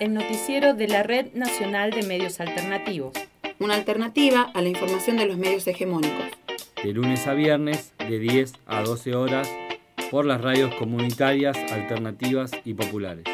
el noticiero de la Red Nacional de Medios Alternativos. Una alternativa a la información de los medios hegemónicos. De lunes a viernes, de 10 a 12 horas, por las radios comunitarias, alternativas y populares.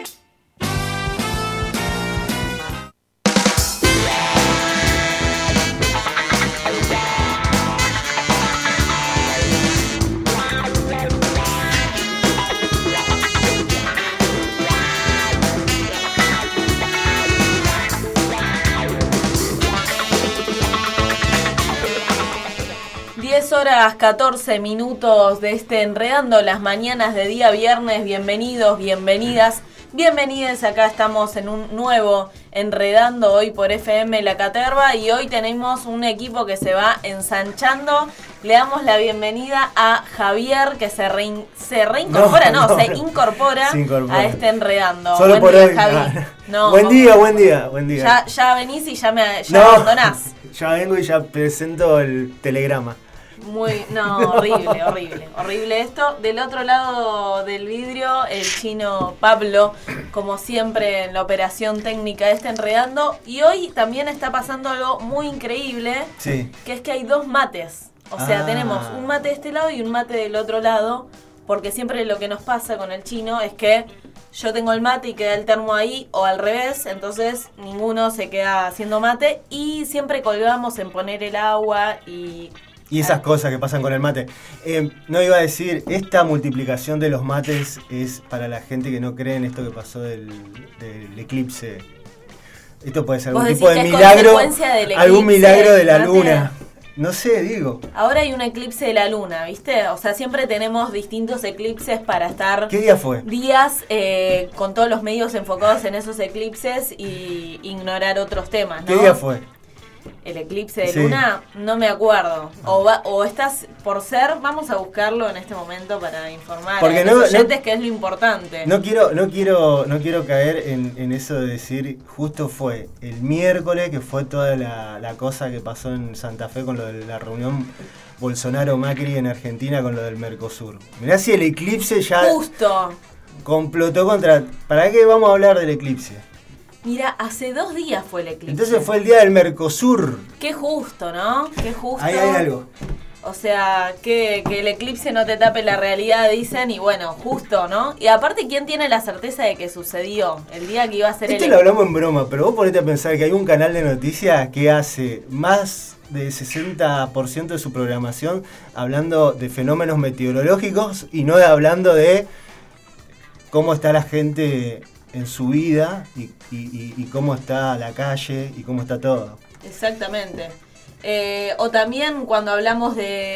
Horas 14 minutos de este Enredando las Mañanas de día viernes. Bienvenidos, bienvenidas, bienvenides. Acá estamos en un nuevo Enredando hoy por FM La Caterva y hoy tenemos un equipo que se va ensanchando. Le damos la bienvenida a Javier que se incorpora a este Enredando. Solo buen por día, hoy. Javi. No, buen día. Ya venís y ya abandonás. Ya vengo y ya presento el telegrama. Horrible esto. Del otro lado del vidrio, el chino Pablo, como siempre en la operación técnica de este Enredando. Y hoy también está pasando algo muy increíble, sí. Que es que hay dos mates. O sea, tenemos un mate de este lado y un mate del otro lado, porque siempre lo que nos pasa con el chino es que yo tengo el mate y queda el termo ahí, o al revés, entonces ninguno se queda haciendo mate y siempre colgamos en poner el agua y esas cosas que pasan con el mate. No iba a decir, esta multiplicación de los mates es para la gente que no cree en esto que pasó del eclipse. Esto puede ser algún tipo de milagro, algún milagro de la luna. No sé, digo. Ahora hay un eclipse de la luna, ¿viste? O sea, siempre tenemos distintos eclipses para estar... ¿Qué día fue? Días con todos los medios enfocados en esos eclipses y ignorar otros temas, ¿no? ¿Qué día fue? El eclipse de luna, no me acuerdo. O estás por ser, vamos a buscarlo en este momento para informar porque a los oyentes que es lo importante. No quiero caer en eso de decir, justo fue el miércoles que fue toda la cosa que pasó en Santa Fe con lo de la reunión Bolsonaro-Macri en Argentina con lo del Mercosur. Mirá si el eclipse ya... Justo. Complotó contra... ¿Para qué vamos a hablar del eclipse? Mira, hace 2 días fue el eclipse. Entonces fue el día del Mercosur. Qué justo, ¿no? Qué justo. Ahí hay algo. O sea, que el eclipse no te tape la realidad, dicen, y bueno, justo, ¿no? Y aparte, ¿quién tiene la certeza de que sucedió el día que iba a ser Esto lo hablamos en broma, pero vos ponete a pensar que hay un canal de noticias que hace más de 60% de su programación hablando de fenómenos meteorológicos y no hablando de cómo está la gente en su vida y cómo está la calle y cómo está todo. Exactamente. O también cuando hablamos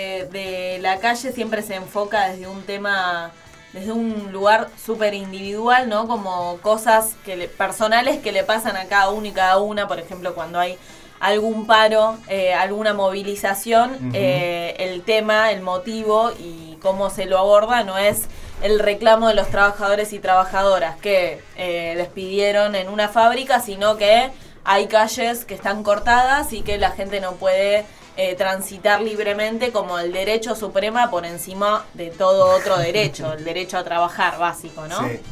de la calle siempre se enfoca desde un tema, desde un lugar súper individual, ¿no? Como cosas personales que le pasan a cada uno y cada una. Por ejemplo, cuando hay algún paro, alguna movilización, el tema, el motivo y cómo se lo aborda no es el reclamo de los trabajadores y trabajadoras que despidieron en una fábrica, sino que hay calles que están cortadas y que la gente no puede transitar libremente como el derecho supremo por encima de todo otro derecho, el derecho a trabajar básico, ¿no? Sí.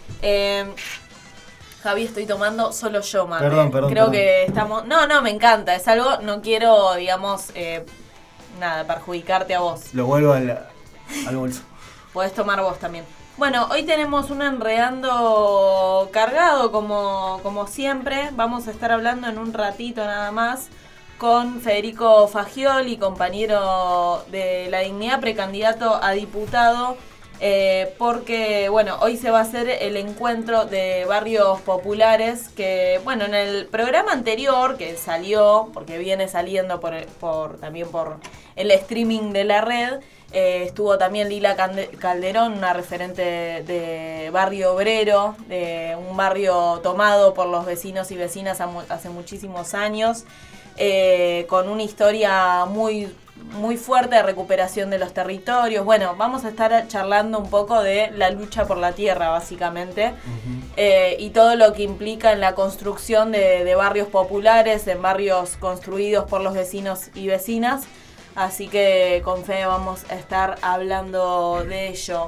Javi, estoy tomando solo yo, mate. Perdón. Creo que estamos... No, me encanta, es algo, no quiero, digamos, perjudicarte a vos. Lo vuelvo al bolso. Podés tomar vos también. Bueno, hoy tenemos un Enredando cargado como siempre. Vamos a estar hablando en un ratito nada más con Federico Fagioli, compañero de La Dignidad, precandidato a diputado, porque bueno, hoy se va a hacer el encuentro de barrios populares que, bueno, en el programa anterior que salió, porque viene saliendo también por el streaming de la red, estuvo también Lila Calderón, una referente de barrio obrero, de un barrio tomado por los vecinos y vecinas hace muchísimos años, con una historia muy, muy fuerte de recuperación de los territorios. Bueno, vamos a estar charlando un poco de la lucha por la tierra, básicamente, y todo lo que implica en la construcción de barrios populares, en barrios construidos por los vecinos y vecinas. Así que con Fede vamos a estar hablando de ello.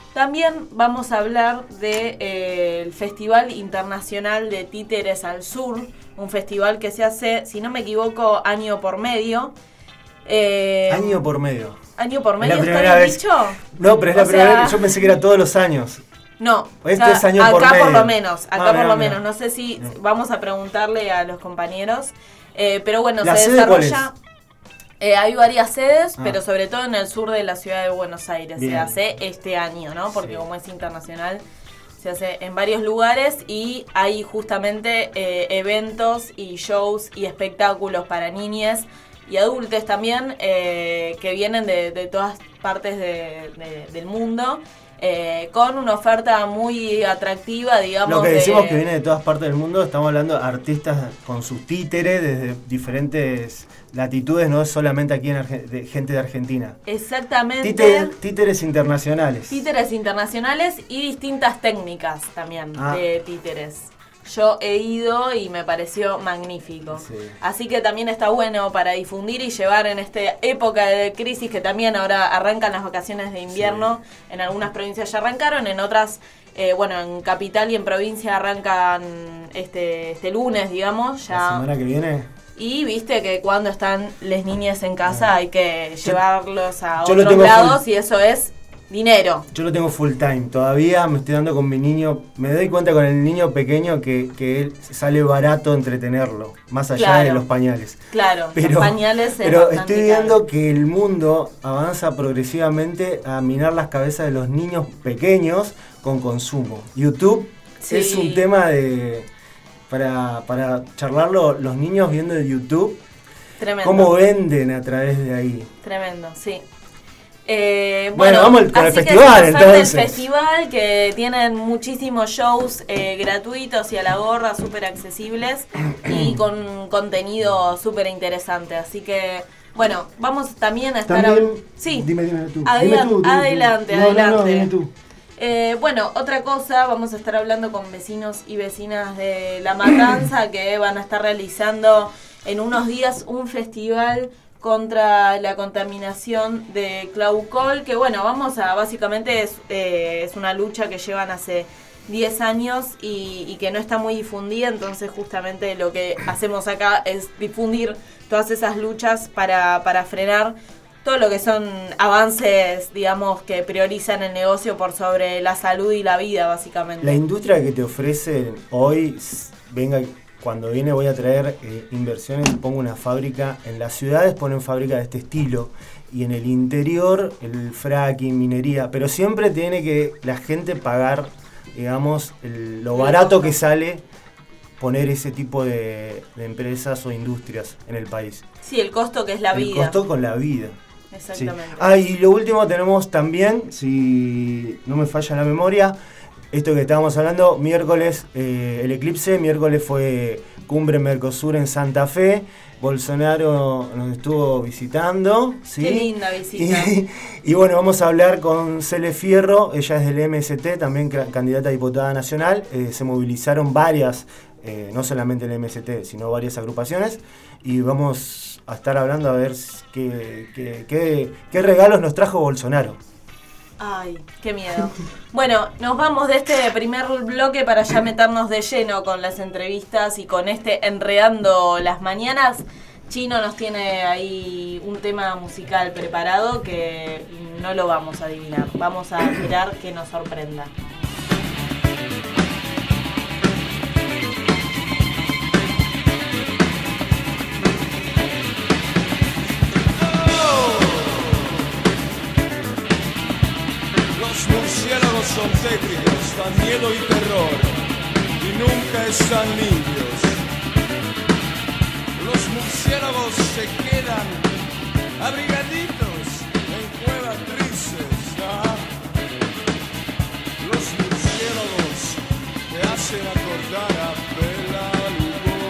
También vamos a hablar del Festival Internacional de Títeres al Sur, un festival que se hace, si no me equivoco, año por medio. Año por medio. ¿Año por medio ¿Es la está primera bien vez? dicho? No, pero es la primera vez. Yo pensé que era todos los años. No, Este es año acá por medio. por lo menos, Mirá. menos. No sé si vamos a preguntarle a los compañeros, pero bueno, ¿La se sede cuál desarrolla. Hay varias sedes, Ah. pero sobre todo en el sur de la ciudad de Buenos Aires. Bien. Se hace este año, ¿no? Porque Sí. como es internacional, se hace en varios lugares y hay justamente eventos y shows y espectáculos para niñas y adultos también que vienen de todas partes del mundo. Con una oferta muy atractiva, digamos. Lo que decimos que viene de todas partes del mundo, estamos hablando de artistas con sus títeres desde diferentes latitudes, no es solamente aquí de gente de Argentina. Exactamente. Títeres internacionales. Títeres internacionales y distintas técnicas también de títeres. Yo he ido y me pareció magnífico. Sí. Así que también está bueno para difundir y llevar en esta época de crisis que también ahora arrancan las vacaciones de invierno. Sí. En algunas provincias ya arrancaron, en otras, en capital y en provincia arrancan este lunes, digamos. Ya. ¿La semana que viene? Y viste que cuando están las niñas en casa hay que llevarlos a yo otros lados y eso es dinero. Yo lo tengo full time. Todavía me estoy dando con mi niño. Me doy cuenta con el niño pequeño que él sale barato entretenerlo. Más allá de los pañales. Claro, los pañales es pero bastante estoy viendo caro. que el mundo avanza progresivamente a minar las cabezas de los niños pequeños con consumo. YouTube es un tema para charlarlo los niños viendo de YouTube. Tremendo. Cómo venden a través de ahí. Tremendo, sí. Bueno, vamos con el festival entonces. El festival que tienen muchísimos shows gratuitos y a la gorra, súper accesibles y con contenido súper interesante. Así que, bueno, vamos también a estar... Sí. Dime tú. Adelante. No, dime tú. Bueno, otra cosa, vamos a estar hablando con vecinos y vecinas de La Matanza que van a estar realizando en unos días un festival contra la contaminación de Claucol, que bueno, básicamente es una lucha que llevan hace 10 años y que no está muy difundida, entonces justamente lo que hacemos acá es difundir todas esas luchas para frenar todo lo que son avances, digamos, que priorizan el negocio por sobre la salud y la vida, básicamente. La industria que te ofrece hoy, cuando viene voy a traer inversiones y pongo una fábrica. En las ciudades ponen fábrica de este estilo y en el interior el fracking, minería, pero siempre tiene que la gente pagar, digamos, lo barato que sale poner ese tipo de empresas o industrias en el país. Sí, el costo que es la vida. El costo con la vida. Exactamente. Sí. Y lo último tenemos también, si no me falla la memoria, esto que estábamos hablando, miércoles, el eclipse, miércoles fue Cumbre Mercosur en Santa Fe, Bolsonaro nos estuvo visitando. ¿Sí? Qué linda visita. Y bueno, vamos a hablar con Cele Fierro, ella es del MST, también candidata a diputada nacional, se movilizaron varias, no solamente el MST, sino varias agrupaciones, y vamos a estar hablando a ver qué regalos nos trajo Bolsonaro. Ay, qué miedo. Bueno, nos vamos de este primer bloque para ya meternos de lleno con las entrevistas y con Enredando las Mañanas. Chino nos tiene ahí un tema musical preparado que no lo vamos a adivinar. Vamos a esperar que nos sorprenda. Son tétricos, dan miedo y terror, y nunca están limpios. Los murciélagos se quedan abrigaditos en cuevas grises. ¿Ah? Los murciélagos te hacen acordar a Bela Lugosi.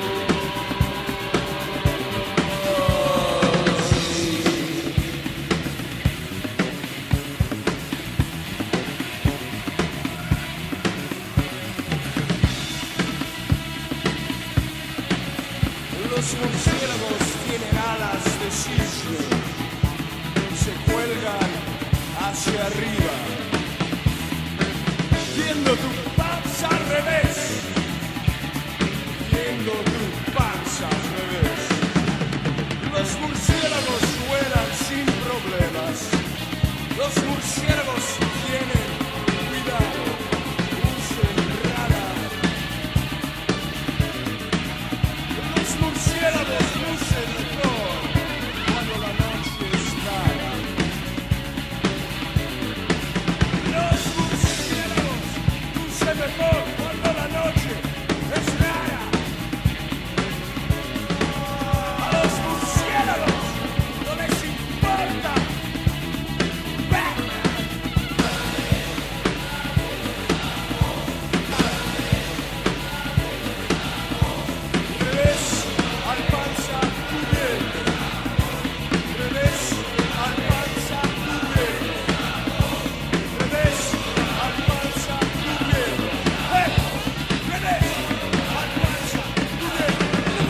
Los murciélagos tienen alas de cisne y se cuelgan hacia arriba. viendo tu panza al revés, viendo tu panza al revés. Los murciélagos vuelan sin problemas, los murciélagos tienen cuidado, usen radar. Los murciélagos lucen mejor cuando la noche es clara. Los murciélagos lucen mejor cuando la noche es rara. A los murciélagos no les importa. Revés al panza cubierto. Revés al panza cubierto. Revés al panza cubierto. ¡Eh! Revés al panza cubierto.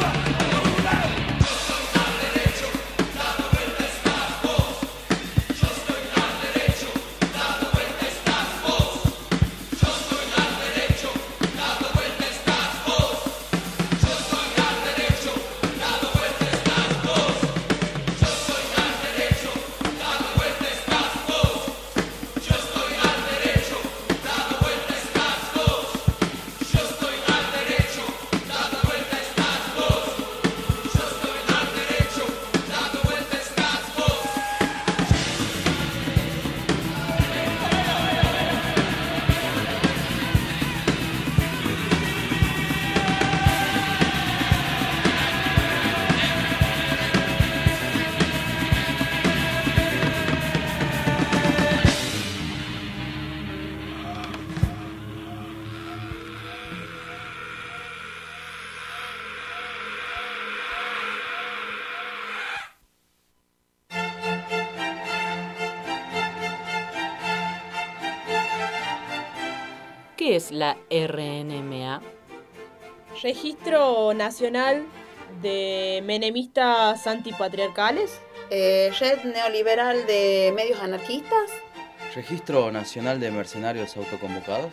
¿Qué es la RNMA? Registro Nacional de Menemistas Antipatriarcales. Red Neoliberal de Medios Anarquistas. Registro Nacional de Mercenarios Autoconvocados.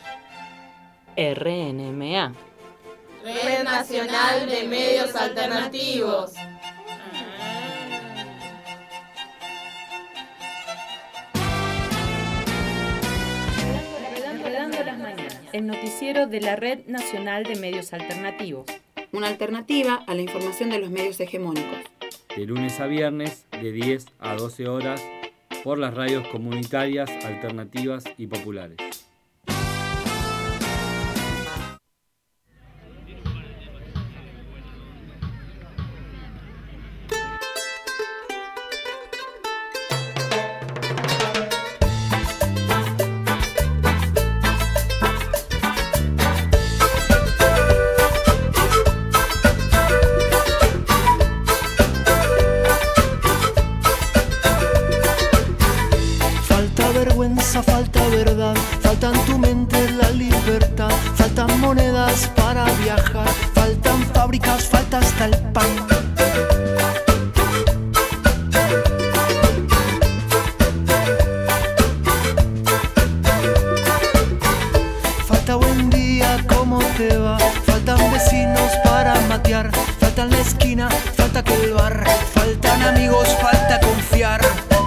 RNMA. Red Nacional de Medios Alternativos. Enredando las mañanas. El noticiero de la Red Nacional de Medios Alternativos. Una alternativa a la información de los medios hegemónicos. De lunes a viernes, de 10 a 12 horas, por las radios comunitarias, alternativas y populares. Falta verdad, falta en tu mente la libertad, faltan monedas para viajar, faltan fábricas, falta hasta el pan. Falta buen día, ¿cómo te va? Faltan vecinos para matear, falta en la esquina, falta que el bar, faltan amigos, falta confiar.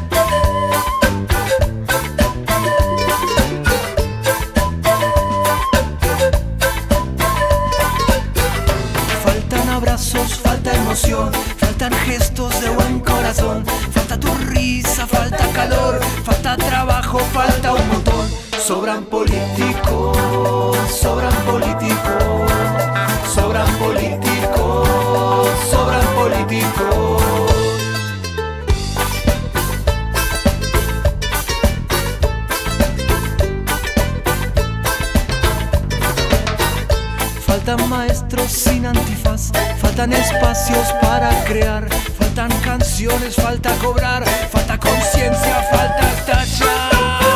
Falta emoción, faltan gestos de buen corazón, falta tu risa, falta calor, falta trabajo, falta un montón. Sobran políticos, sobran políticos, sobran políticos, sobran políticos. Faltan maestros sin antifaz, faltan espacios para crear, faltan canciones, falta cobrar, falta conciencia, falta tachar.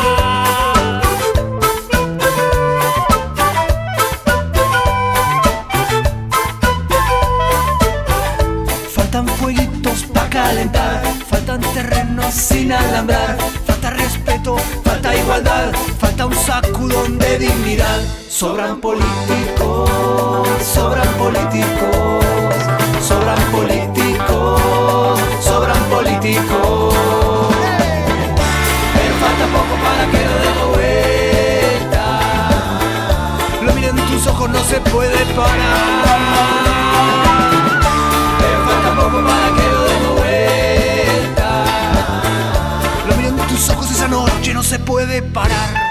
Faltan fueguitos para calentar, faltan terrenos sin alambrar, falta respeto, falta igualdad, falta falta un sacudón de dignidad. Sobran políticos, sobran políticos, sobran políticos, sobran políticos. Pero falta poco para que lo dé vuelta. Lo miro en tus ojos, no se puede parar. Pero falta poco para que lo dé vuelta. Lo miro en tus ojos, esa noche no se puede parar.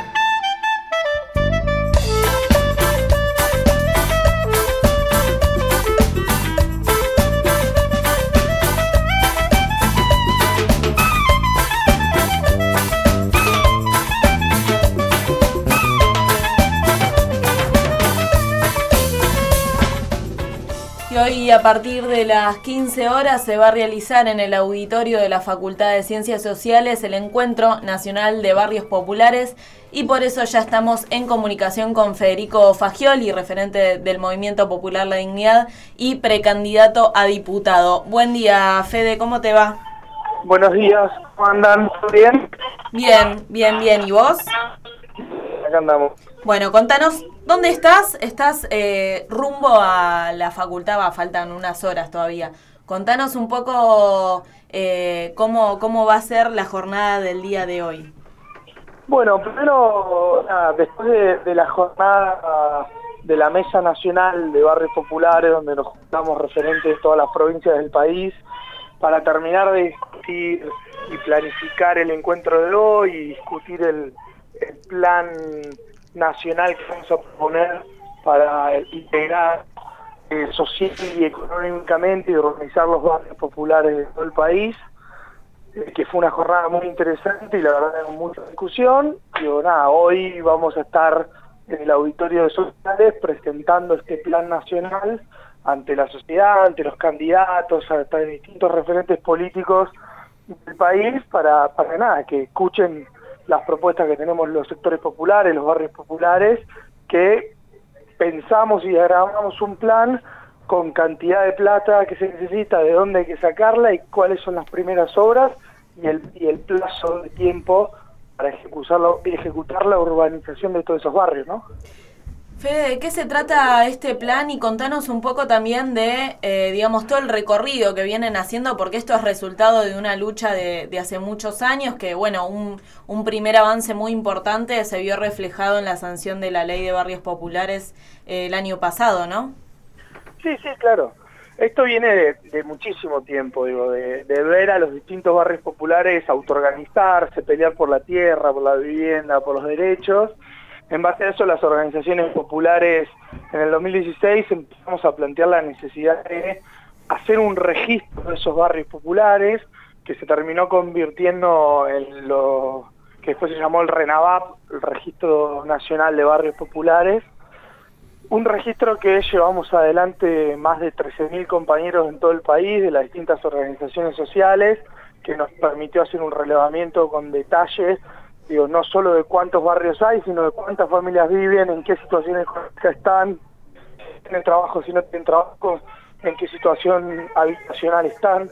Y hoy a partir de las 15 horas se va a realizar en el auditorio de la Facultad de Ciencias Sociales el Encuentro Nacional de Barrios Populares y por eso ya estamos en comunicación con Federico Fagioli, referente del Movimiento Popular La Dignidad y precandidato a diputado. Buen día, Fede, ¿cómo te va? Buenos días, ¿cómo andan? ¿Todo bien? Bien, bien, bien. ¿Y vos? Acá andamos. Bueno, contanos, ¿dónde estás? Estás rumbo a la facultad, faltan unas horas todavía. Contanos un poco cómo va a ser la jornada del día de hoy. Bueno, primero, después de la jornada de la Mesa Nacional de Barrios Populares, donde nos juntamos referentes de todas las provincias del país, para terminar de discutir y planificar el encuentro de hoy y discutir el plan nacional que vamos a proponer para integrar social y económicamente y organizar los barrios populares de todo el país, que fue una jornada muy interesante y la verdad con mucha discusión. Hoy vamos a estar en el auditorio de Sociales presentando este plan nacional ante la sociedad, ante los candidatos, hasta distintos referentes políticos del país para que escuchen las propuestas que tenemos los sectores populares, los barrios populares, que pensamos y diagramamos un plan con cantidad de plata que se necesita, de dónde hay que sacarla y cuáles son las primeras obras y el plazo de tiempo para ejecutar la urbanización de todos esos barrios, ¿no? Fede, ¿de qué se trata este plan? Y contanos un poco también de, todo el recorrido que vienen haciendo, porque esto es resultado de una lucha de hace muchos años, que un primer avance muy importante se vio reflejado en la sanción de la Ley de Barrios Populares el año pasado, ¿no? Sí, claro. Esto viene de muchísimo tiempo, de ver a los distintos barrios populares autoorganizarse, pelear por la tierra, por la vivienda, por los derechos. En base a eso, las organizaciones populares en el 2016 empezamos a plantear la necesidad de hacer un registro de esos barrios populares, que se terminó convirtiendo en lo que después se llamó el RENAVAP, el Registro Nacional de Barrios Populares. Un registro que llevamos adelante más de 13.000 compañeros en todo el país, de las distintas organizaciones sociales, que nos permitió hacer un relevamiento con detalles, no solo de cuántos barrios hay, sino de cuántas familias viven, en qué situación económica están, si tienen trabajo, si no tienen trabajo, en qué situación habitacional están.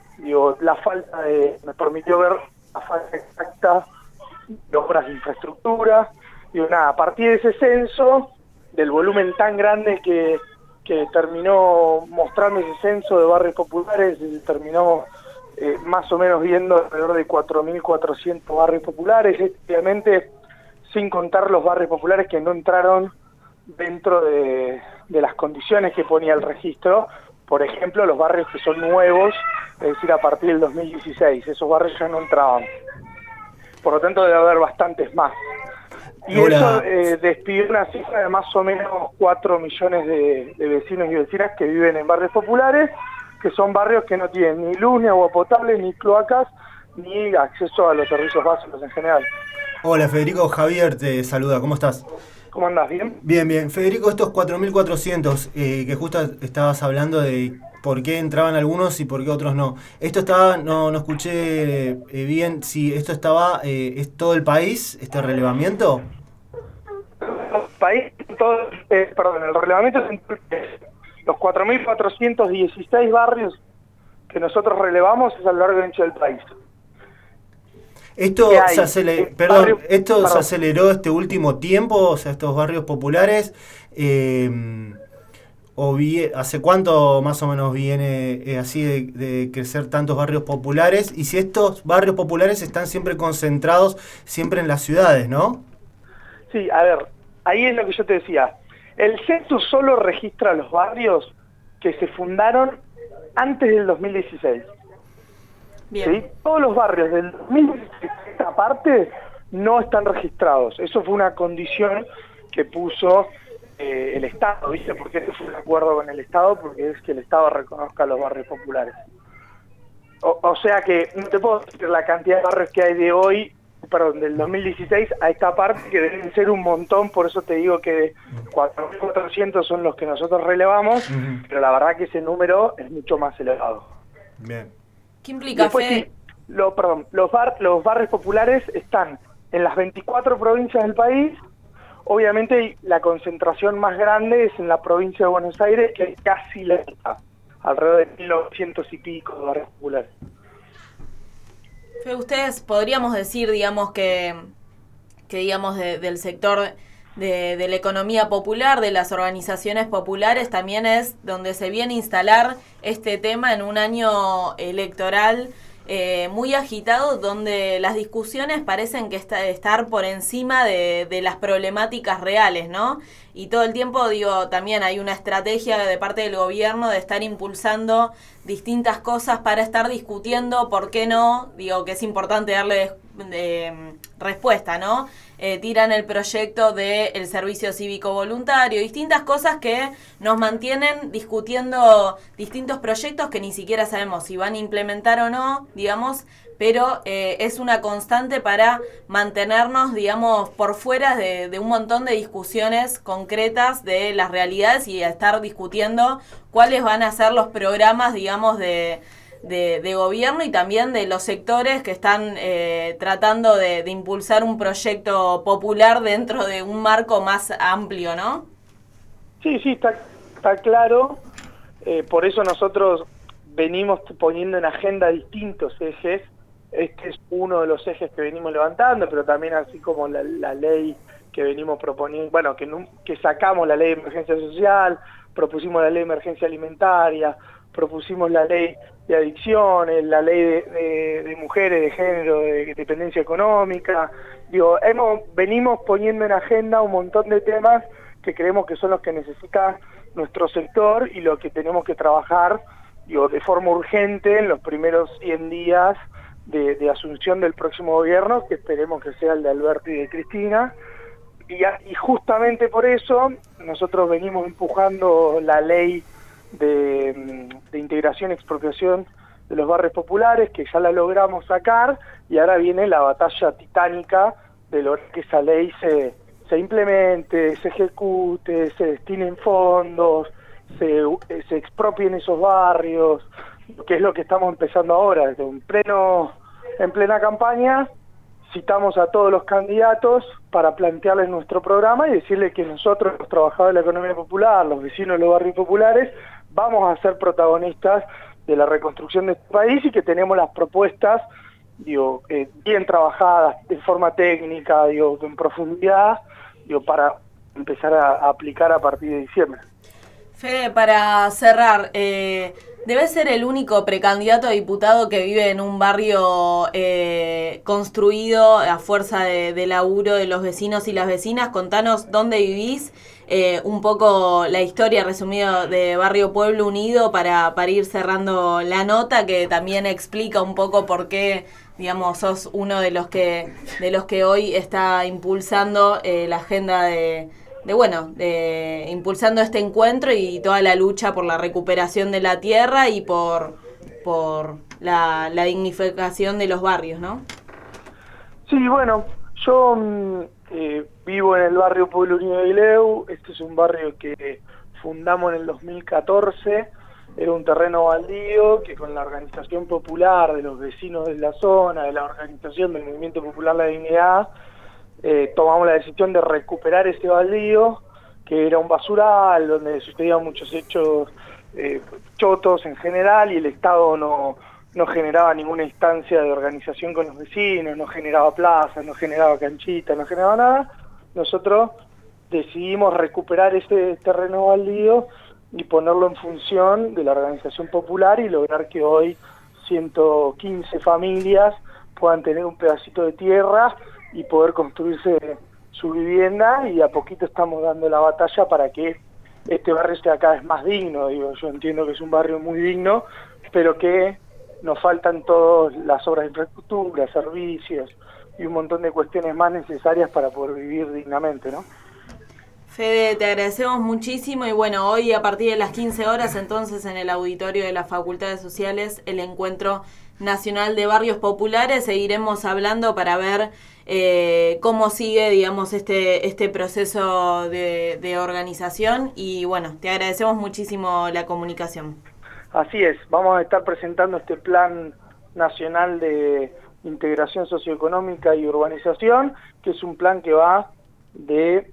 Nos permitió ver la falta exacta de obras de infraestructura. A partir de ese censo, del volumen tan grande que terminó mostrando ese censo de barrios populares, terminó más o menos viendo alrededor de 4.400 barrios populares, obviamente sin contar los barrios populares que no entraron dentro de las condiciones que ponía el registro. Por ejemplo, los barrios que son nuevos, es decir, a partir del 2016, esos barrios ya no entraban. Por lo tanto, debe haber bastantes más. Y eso despidió una cifra de más o menos 4 millones de vecinos y vecinas que viven en barrios populares, que son barrios que no tienen ni luz, ni agua potable, ni cloacas, ni acceso a los servicios básicos en general. Hola Federico, Javier te saluda, ¿cómo estás? ¿Cómo andás? ¿Bien? Bien. Federico, estos 4.400 que justo estabas hablando de por qué entraban algunos y por qué otros no. Esto estaba, no escuché bien si esto estaba, ¿es todo el país, este relevamiento? El relevamiento es los 4.416 barrios que nosotros relevamos es a lo largo y ancho del país. ¿Esto, ¿Qué hay? se aceleró este último tiempo, o sea, estos barrios populares? ¿Hace cuánto más o menos viene así de crecer tantos barrios populares? Y si estos barrios populares están siempre concentrados siempre en las ciudades, ¿no? Sí, a ver, ahí es lo que yo te decía. El censo solo registra los barrios que se fundaron antes del 2016. Bien. ¿Sí? Todos los barrios del 2016 aparte no están registrados. Eso fue una condición que puso el Estado, ¿viste? Porque ese fue un acuerdo con el Estado, porque es que el Estado reconozca los barrios populares. O sea que no te puedo decir la cantidad de barrios que hay de hoy, perdón, del 2016 a esta parte, que deben ser un montón, por eso te digo que 4.400 son los que nosotros relevamos, pero la verdad que ese número es mucho más elevado. Bien. ¿Qué implica, Después, Fede? sí, los barrios populares están en las 24 provincias del país. Obviamente la concentración más grande es en la provincia de Buenos Aires, que hay casi la mitad, alrededor de 1.900 y pico de barrios populares. Fede, ustedes podríamos decir, digamos, que digamos del sector de la economía popular, de las organizaciones populares, también es donde se viene a instalar este tema en un año electoral muy agitado, donde las discusiones parecen que estar por encima de las problemáticas reales, ¿no? Y todo el tiempo, digo, también hay una estrategia de parte del gobierno de estar impulsando distintas cosas para estar discutiendo, ¿por qué no? Digo, que es importante darle respuesta, ¿no? Tiran el proyecto del servicio cívico voluntario, distintas cosas que nos mantienen discutiendo distintos proyectos que ni siquiera sabemos si van a implementar o no, digamos, pero es una constante para mantenernos, digamos, por fuera de un montón de discusiones concretas de las realidades y estar discutiendo cuáles van a ser los programas, digamos, de gobierno y también de los sectores que están tratando de impulsar un proyecto popular dentro de un marco más amplio, ¿no? Sí, está claro. Por eso nosotros venimos poniendo en agenda distintos ejes. Este es uno de los ejes que venimos levantando, pero también así como la ley que venimos proponiendo, bueno, que sacamos la ley de emergencia social, propusimos la ley de emergencia alimentaria, propusimos la ley de adicciones, la ley de mujeres, de género, de dependencia económica. Digo, venimos poniendo en agenda un montón de temas que creemos que son los que necesita nuestro sector y lo que tenemos que trabajar, digo, de forma urgente en los primeros 100 días de asunción del próximo gobierno, que esperemos que sea el de Alberto y de Cristina. Y justamente por eso nosotros venimos empujando la ley de integración y expropiación de los barrios populares, que ya la logramos sacar, y ahora viene la batalla titánica de lograr que esa ley se implemente, se ejecute, se destinen fondos, se expropien esos barrios, que es lo que estamos empezando ahora. Desde en plena campaña citamos a todos los candidatos para plantearles nuestro programa y decirles que nosotros, los trabajadores de la economía popular, los vecinos de los barrios populares, vamos a ser protagonistas de la reconstrucción de este país y que tenemos las propuestas, digo, bien trabajadas, de forma técnica, digo, en profundidad, digo, para empezar a aplicar a partir de diciembre. Fede, para cerrar, debe ser el único precandidato a diputado que vive en un barrio construido a fuerza de laburo de los vecinos y las vecinas. Contanos dónde vivís, un poco la historia resumida de Barrio Pueblo Unido para ir cerrando la nota, que también explica un poco por qué, digamos, sos uno de los que hoy está impulsando la agenda impulsando este encuentro y toda la lucha por la recuperación de la tierra y por la dignificación de los barrios, ¿no? Sí, bueno, yo vivo en el barrio Pueblo Unido de Ileu. Este es un barrio que fundamos en el 2014. Era un terreno baldío que con la organización popular de los vecinos de la zona, de la organización del Movimiento Popular La Dignidad, tomamos la decisión de recuperar ese baldío, que era un basural donde sucedían muchos hechos chotos en general, y el Estado no no generaba ninguna instancia de organización con los vecinos, no generaba plazas, no generaba canchitas, no generaba nada. Nosotros decidimos recuperar ese terreno baldío y ponerlo en función de la organización popular y lograr que hoy 115 familias puedan tener un pedacito de tierra y poder construirse su vivienda, y a poquito estamos dando la batalla para que este barrio sea cada vez más digno. Digo, yo entiendo que es un barrio muy digno, pero que nos faltan todas las obras de infraestructura, servicios y un montón de cuestiones más necesarias para poder vivir dignamente, ¿no? Fede, te agradecemos muchísimo y bueno, hoy a partir de las 15 horas entonces en el auditorio de las Facultades Sociales, el Encuentro Nacional de Barrios Populares, seguiremos hablando para ver cómo sigue, digamos, este proceso de organización y bueno, te agradecemos muchísimo la comunicación. Así es, vamos a estar presentando este Plan Nacional de Integración Socioeconómica y Urbanización, que es un plan que va de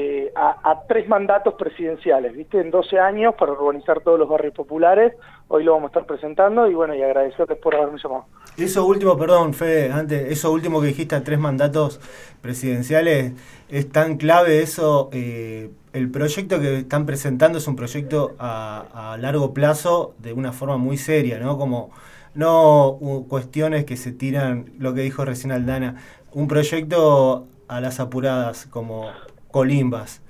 a 3 mandatos presidenciales, ¿viste? En 12 años para urbanizar todos los barrios populares. Hoy lo vamos a estar presentando y bueno, y agradecerles por haberme llamado. Eso último, perdón, Fede, antes, eso último que dijiste, a 3 mandatos presidenciales, es tan clave eso. El proyecto que están presentando es un proyecto a largo plazo de una forma muy seria, ¿no? Como no cuestiones que se tiran, lo que dijo recién Aldana, un proyecto a las apuradas, como colimbas.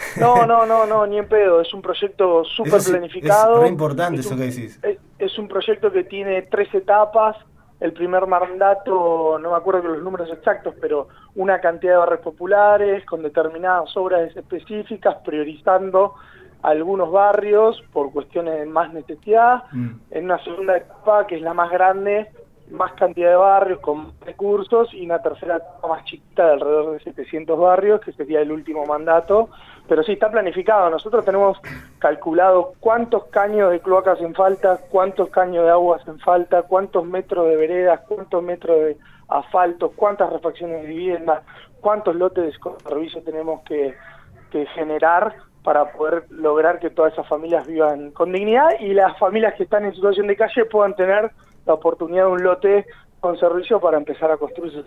No, ni en pedo. Es un proyecto súper planificado. Es re importante eso que decís. Es un proyecto que tiene 3 etapas. El primer mandato, no me acuerdo los números exactos, pero una cantidad de barrios populares con determinadas obras específicas, priorizando algunos barrios por cuestiones de más necesidad. En una segunda etapa, que es la más grande, más cantidad de barrios con recursos, y una tercera etapa más chiquita de alrededor de 700 barrios, que sería el último mandato. Pero sí, está planificado. Nosotros tenemos calculado cuántos caños de cloacas hacen falta, cuántos caños de agua hacen falta, cuántos metros de veredas, cuántos metros de asfalto, cuántas refacciones de vivienda, cuántos lotes de servicio tenemos que generar para poder lograr que todas esas familias vivan con dignidad y las familias que están en situación de calle puedan tener la oportunidad de un lote con servicio para empezar a construirse.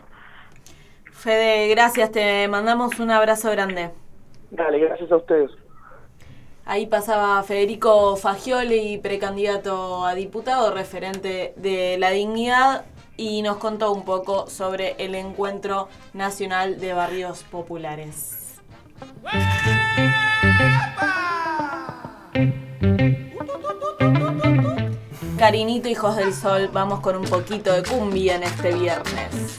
Fede, gracias, te mandamos un abrazo grande. Dale, gracias a ustedes. Ahí pasaba Federico Fagioli, precandidato a diputado, referente de La Dignidad, y nos contó un poco sobre el Encuentro Nacional de Barrios Populares. Carinito, hijos del sol, vamos con un poquito de cumbia en este viernes.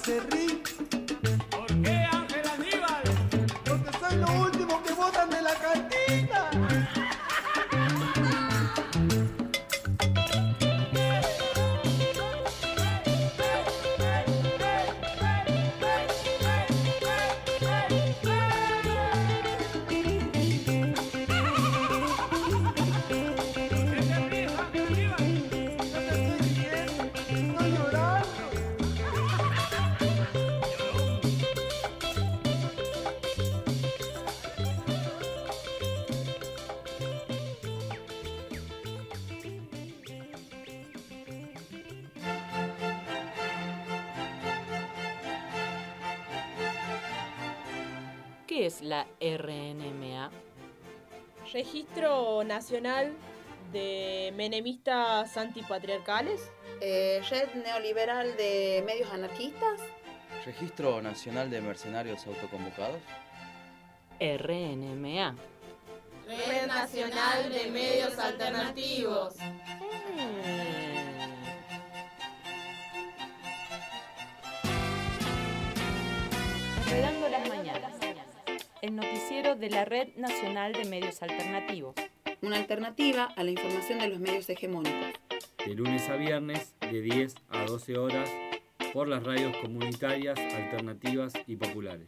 acerrín. ¿Por qué, Ángel Aníbal? Porque soy lo último que votan de la cartita. ¿Qué es la RNMA? Registro Nacional de Menemistas Antipatriarcales. Red Neoliberal de Medios Anarquistas. Registro Nacional de Mercenarios Autoconvocados. RNMA. Red Nacional de Medios Alternativos. Enredando las mañanas. El noticiero de la Red Nacional de Medios Alternativos. Una alternativa a la información de los medios hegemónicos. De lunes a viernes, de 10 a 12 horas, por las radios comunitarias, alternativas y populares.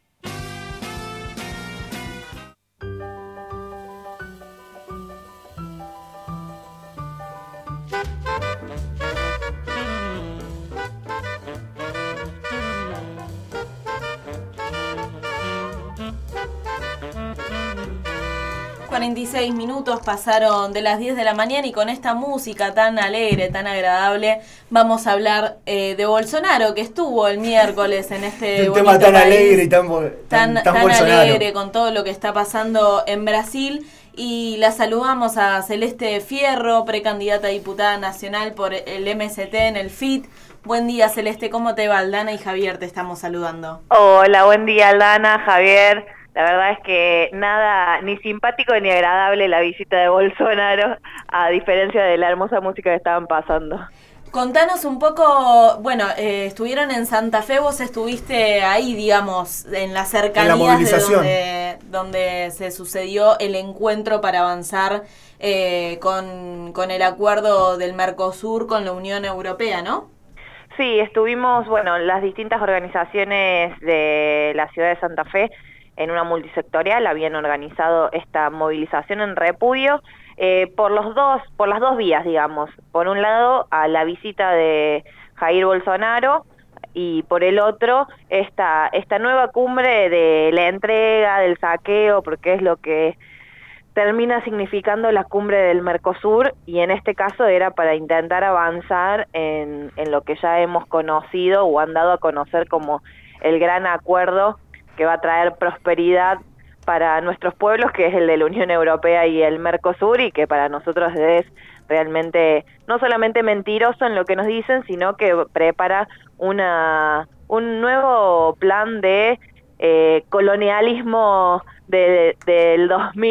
...46 pasaron de las 10 de la mañana y con esta música tan alegre, tan agradable, vamos a hablar de Bolsonaro, que estuvo el miércoles en este un tema tan alegre y tan Bolsonaro. Alegre con todo lo que está pasando en Brasil. Y la saludamos a Celeste Fierro, precandidata a diputada nacional por el MST en el FIT. Buen día, Celeste, ¿cómo te va? Aldana y Javier te estamos saludando. Hola, buen día, Aldana, Javier. La verdad es que nada, ni simpático ni agradable la visita de Bolsonaro, a diferencia de la hermosa música que estaban pasando. Contanos un poco, bueno, estuvieron en Santa Fe, vos estuviste ahí, digamos, en las cercanías de donde se sucedió el encuentro para avanzar con el acuerdo del Mercosur con la Unión Europea, ¿no? Sí, estuvimos, bueno, las distintas organizaciones de la ciudad de Santa Fe, en una multisectorial, habían organizado esta movilización en repudio por las dos vías, digamos. Por un lado, a la visita de Jair Bolsonaro y por el otro, esta nueva cumbre de la entrega, del saqueo, porque es lo que termina significando la cumbre del Mercosur, y en este caso era para intentar avanzar en lo que ya hemos conocido o han dado a conocer como el gran acuerdo que va a traer prosperidad para nuestros pueblos, que es el de la Unión Europea y el Mercosur, y que para nosotros es realmente no solamente mentiroso en lo que nos dicen, sino que prepara un nuevo plan de colonialismo del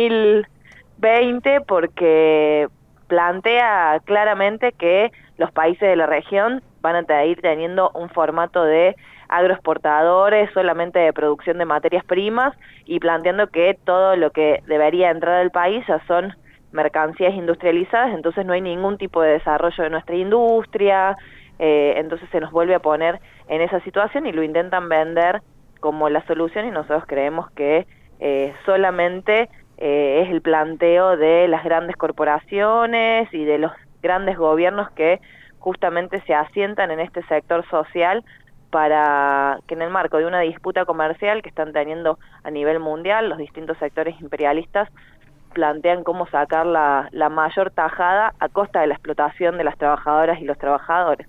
2020, porque plantea claramente que los países de la región van a ir teniendo un formato de agroexportadores, solamente de producción de materias primas, y planteando que todo lo que debería entrar al país ya son mercancías industrializadas, entonces no hay ningún tipo de desarrollo de nuestra industria, entonces se nos vuelve a poner en esa situación y lo intentan vender como la solución, y nosotros creemos que solamente es el planteo de las grandes corporaciones y de los grandes gobiernos que justamente se asientan en este sector social, para que en el marco de una disputa comercial que están teniendo a nivel mundial, los distintos sectores imperialistas plantean cómo sacar la mayor tajada a costa de la explotación de las trabajadoras y los trabajadores.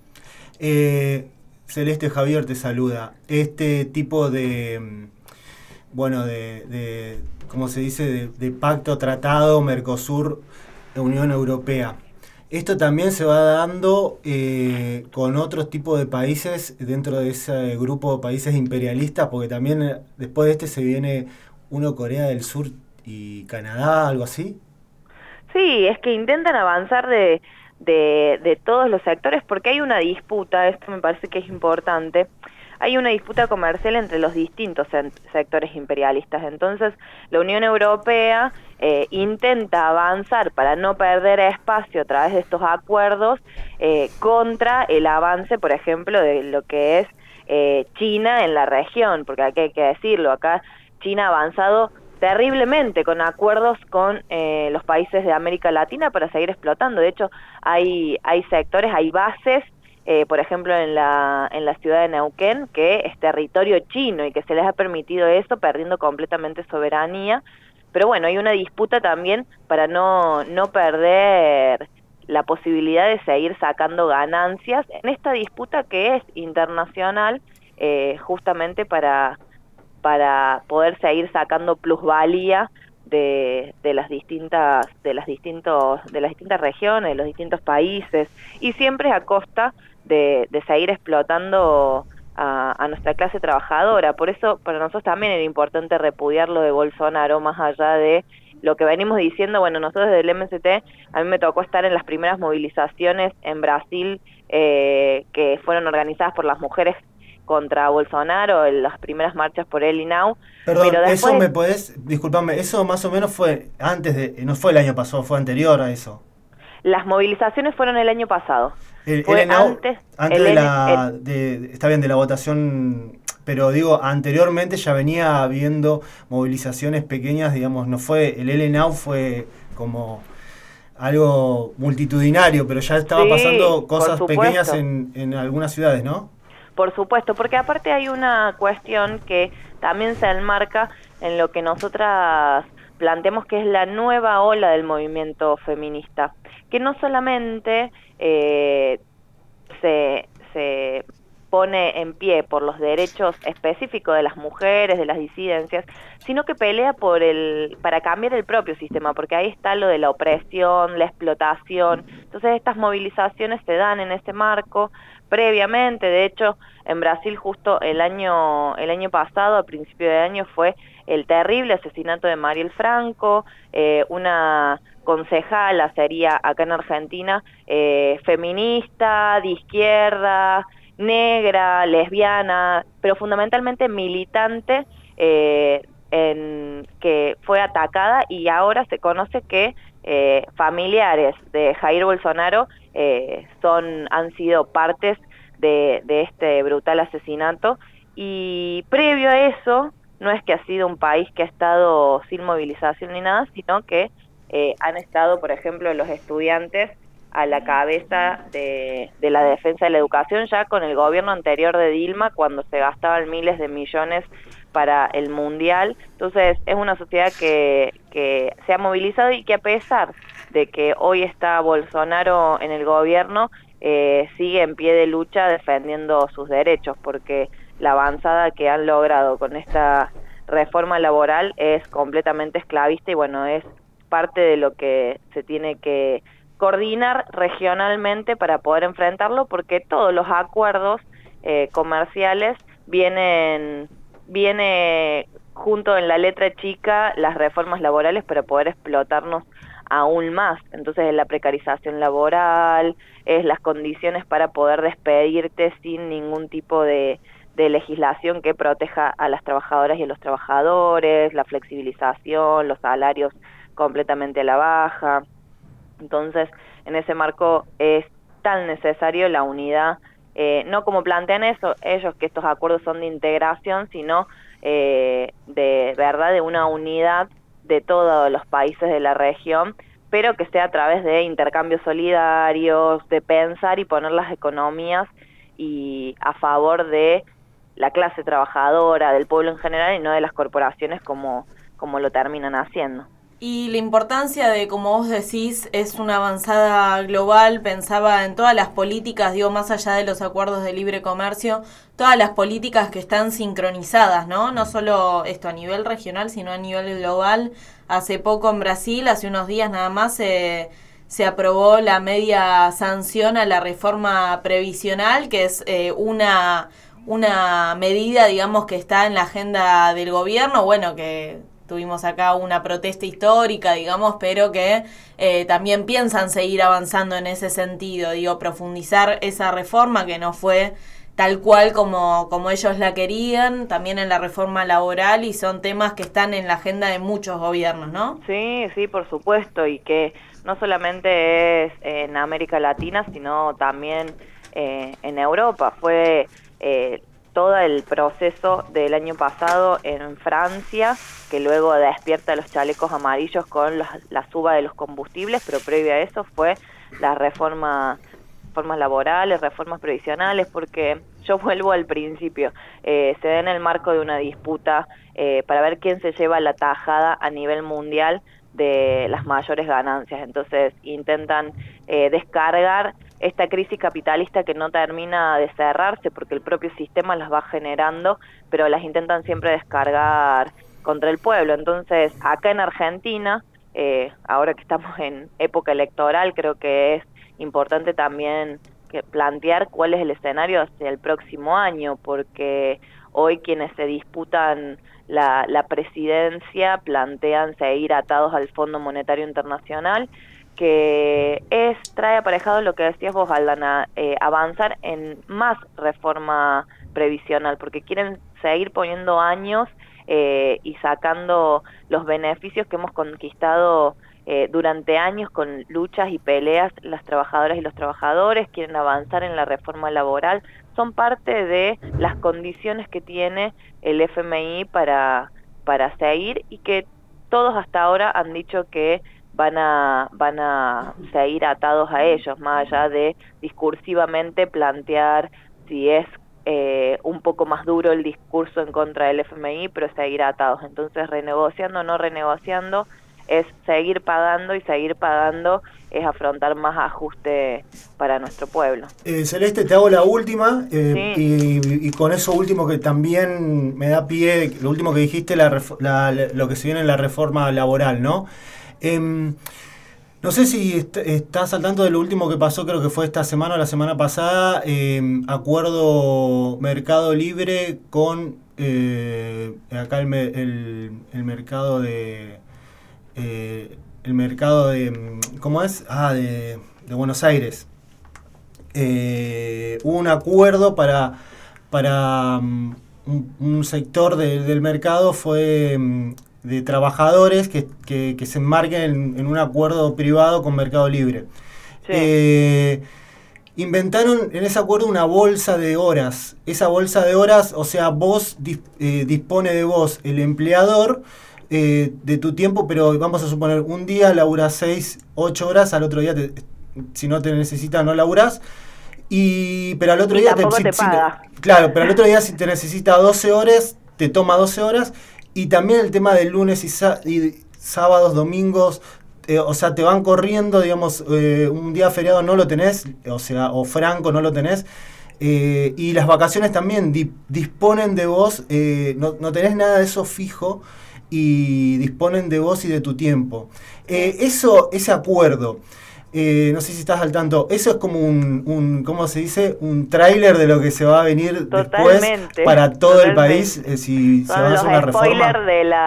Celeste, Javier te saluda. Este tipo de ¿cómo se dice? De pacto, tratado, Mercosur, Unión Europea. Esto también se va dando con otros tipos de países dentro de ese grupo de países imperialistas, porque también después de este se viene Corea del Sur y Canadá, algo así. Sí, es que intentan avanzar de todos los sectores, porque hay una disputa, esto me parece que es importante, hay una disputa comercial entre los distintos sectores imperialistas. Entonces, la Unión Europea intenta avanzar para no perder espacio a través de estos acuerdos contra el avance, por ejemplo, de lo que es China en la región, porque aquí hay que decirlo, acá China ha avanzado terriblemente con acuerdos con los países de América Latina para seguir explotando. De hecho, hay sectores, hay bases, por ejemplo en la ciudad de Neuquén, que es territorio chino y que se les ha permitido eso, perdiendo completamente soberanía. Pero bueno, hay una disputa también para no perder la posibilidad de seguir sacando ganancias en esta disputa que es internacional, justamente para poder seguir sacando plusvalía de las distintas regiones, de los distintos países, y siempre a costa de seguir explotando a nuestra clase trabajadora. Por eso para nosotros también era importante repudiar lo de Bolsonaro, más allá de lo que venimos diciendo. Bueno, nosotros desde el MST, a mí me tocó estar en las primeras movilizaciones en Brasil que fueron organizadas por las mujeres contra Bolsonaro, en las primeras marchas por él y Now. Perdón, pero después, eso me podés, disculpame, eso más o menos fue antes no fue el año pasado, fue anterior a eso. Las movilizaciones fueron el año pasado. Fue antes está bien, de la votación, pero digo, anteriormente ya venía habiendo movilizaciones pequeñas, digamos, no fue, el LNAU fue como algo multitudinario, pero ya estaba pasando cosas pequeñas en algunas ciudades, ¿no? Por supuesto, porque aparte hay una cuestión que también se enmarca en lo que nosotras planteamos que es la nueva ola del movimiento feminista, que no solamente se pone en pie por los derechos específicos de las mujeres, de las disidencias, sino que pelea para cambiar el propio sistema, porque ahí está lo de la opresión, la explotación. Entonces estas movilizaciones se dan en ese marco previamente. De hecho, en Brasil justo el año pasado, a principio de año, fue el terrible asesinato de Mariel Franco, una concejala, sería acá en Argentina, feminista, de izquierda, negra, lesbiana, pero fundamentalmente militante, que fue atacada, y ahora se conoce que familiares de Jair Bolsonaro han sido partes de este brutal asesinato. Y previo a eso, no es que ha sido un país que ha estado sin movilización ni nada, sino que han estado, por ejemplo, los estudiantes a la cabeza de la defensa de la educación, ya con el gobierno anterior de Dilma, cuando se gastaban miles de millones para el Mundial. Entonces es una sociedad que se ha movilizado y que, a pesar de que hoy está Bolsonaro en el gobierno, sigue en pie de lucha defendiendo sus derechos, porque la avanzada que han logrado con esta reforma laboral es completamente esclavista, y bueno, es parte de lo que se tiene que coordinar regionalmente para poder enfrentarlo, porque todos los acuerdos comerciales viene junto en la letra chica las reformas laborales para poder explotarnos aún más. Entonces es la precarización laboral, es las condiciones para poder despedirte sin ningún tipo de legislación que proteja a las trabajadoras y a los trabajadores, la flexibilización, los salarios completamente a la baja. Entonces, en ese marco es tan necesario la unidad, no como plantean ellos, que estos acuerdos son de integración, sino de verdad de una unidad de todos los países de la región, pero que sea a través de intercambios solidarios, de pensar y poner las economías y a favor de la clase trabajadora, del pueblo en general, y no de las corporaciones como lo terminan haciendo. Y la importancia de, como vos decís, es una avanzada global. Pensaba en todas las políticas, digo, más allá de los acuerdos de libre comercio, todas las políticas que están sincronizadas, ¿no? No solo esto a nivel regional, sino a nivel global. Hace poco en Brasil, hace unos días nada más, se aprobó la media sanción a la reforma previsional, que es una medida, digamos, que está en la agenda del gobierno, bueno, que tuvimos acá una protesta histórica, digamos, pero que también piensan seguir avanzando en ese sentido, digo, profundizar esa reforma que no fue tal cual como ellos la querían, también en la reforma laboral, y son temas que están en la agenda de muchos gobiernos, ¿no? Sí, sí, por supuesto, y que no solamente es en América Latina, sino también en Europa. Fue todo el proceso del año pasado en Francia, que luego despierta los chalecos amarillos con la suba de los combustibles, pero previo a eso fue la reformas laborales, reformas previsionales, porque yo vuelvo al principio, se da en el marco de una disputa para ver quién se lleva la tajada a nivel mundial de las mayores ganancias. Entonces intentan descargar esta crisis capitalista que no termina de cerrarse porque el propio sistema las va generando, pero las intentan siempre descargar contra el pueblo. Entonces acá en Argentina, ahora que estamos en época electoral, creo que es importante también plantear cuál es el escenario hacia el próximo año, porque hoy quienes se disputan la presidencia plantean seguir atados al Fondo Monetario Internacional, que trae aparejado lo que decías vos, Aldana, avanzar en más reforma previsional, porque quieren seguir poniendo años y sacando los beneficios que hemos conquistado durante años con luchas y peleas las trabajadoras y los trabajadores. Quieren avanzar en la reforma laboral, son parte de las condiciones que tiene el FMI para seguir, y que todos hasta ahora han dicho que van a seguir atados a ellos, más allá de discursivamente plantear si es un poco más duro el discurso en contra del FMI, pero seguir atados. Entonces, renegociando o no renegociando, es seguir pagando, y seguir pagando es afrontar más ajuste para nuestro pueblo. Celeste, te hago la última, Sí. y con eso último que también me da pie, lo último que dijiste, lo que se viene en la reforma laboral, ¿no? No sé si estás al tanto de lo último que pasó, creo que fue esta semana o la semana pasada, acuerdo Mercado Libre con acá el mercado de... el mercado de... ¿Cómo es? De Buenos Aires. Hubo un acuerdo para un sector del mercado, fue de trabajadores que se enmarquen en un acuerdo privado con Mercado Libre. Sí. Inventaron en ese acuerdo una bolsa de horas. Esa bolsa de horas, o sea, vos dispone de vos el empleador de tu tiempo, pero vamos a suponer, un día laburás 6-8 horas, al otro día, si no te necesita, no laburás, pero al otro día te paga. Claro, pero al otro día si te necesita 12 horas, te toma 12 horas, y también el tema del lunes y sábados, domingos, o sea, te van corriendo, digamos, un día feriado no lo tenés, o franco no lo tenés, y las vacaciones también disponen de vos, no tenés nada de eso fijo, y disponen de vos y de tu tiempo. Ese acuerdo, no sé si estás al tanto, eso es como ¿cómo se dice? Un tráiler de lo que se va a venir después para todo el país, si se va a hacer una reforma. Spoiler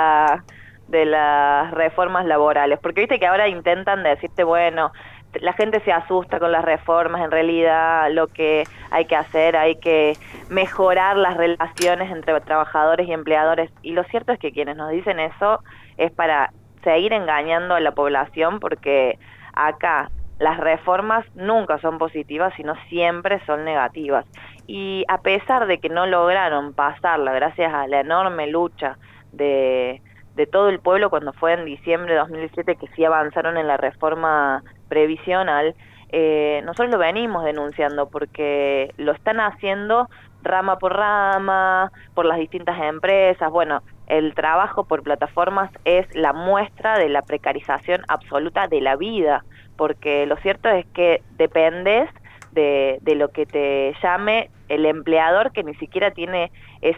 de las reformas laborales, porque viste que ahora intentan decirte, bueno, la gente se asusta con las reformas, en realidad lo que hay que hacer, hay que mejorar las relaciones entre trabajadores y empleadores, y lo cierto es que quienes nos dicen eso es para seguir engañando a la población, porque acá las reformas nunca son positivas, sino siempre son negativas, y a pesar de que no lograron pasarla gracias a la enorme lucha de todo el pueblo cuando fue en diciembre de 2017 que sí avanzaron en la reforma previsional, nosotros lo venimos denunciando porque lo están haciendo rama por rama, por las distintas empresas. Bueno, el trabajo por plataformas es la muestra de la precarización absoluta de la vida, porque lo cierto es que dependes de lo que te llame el empleador, que ni siquiera tiene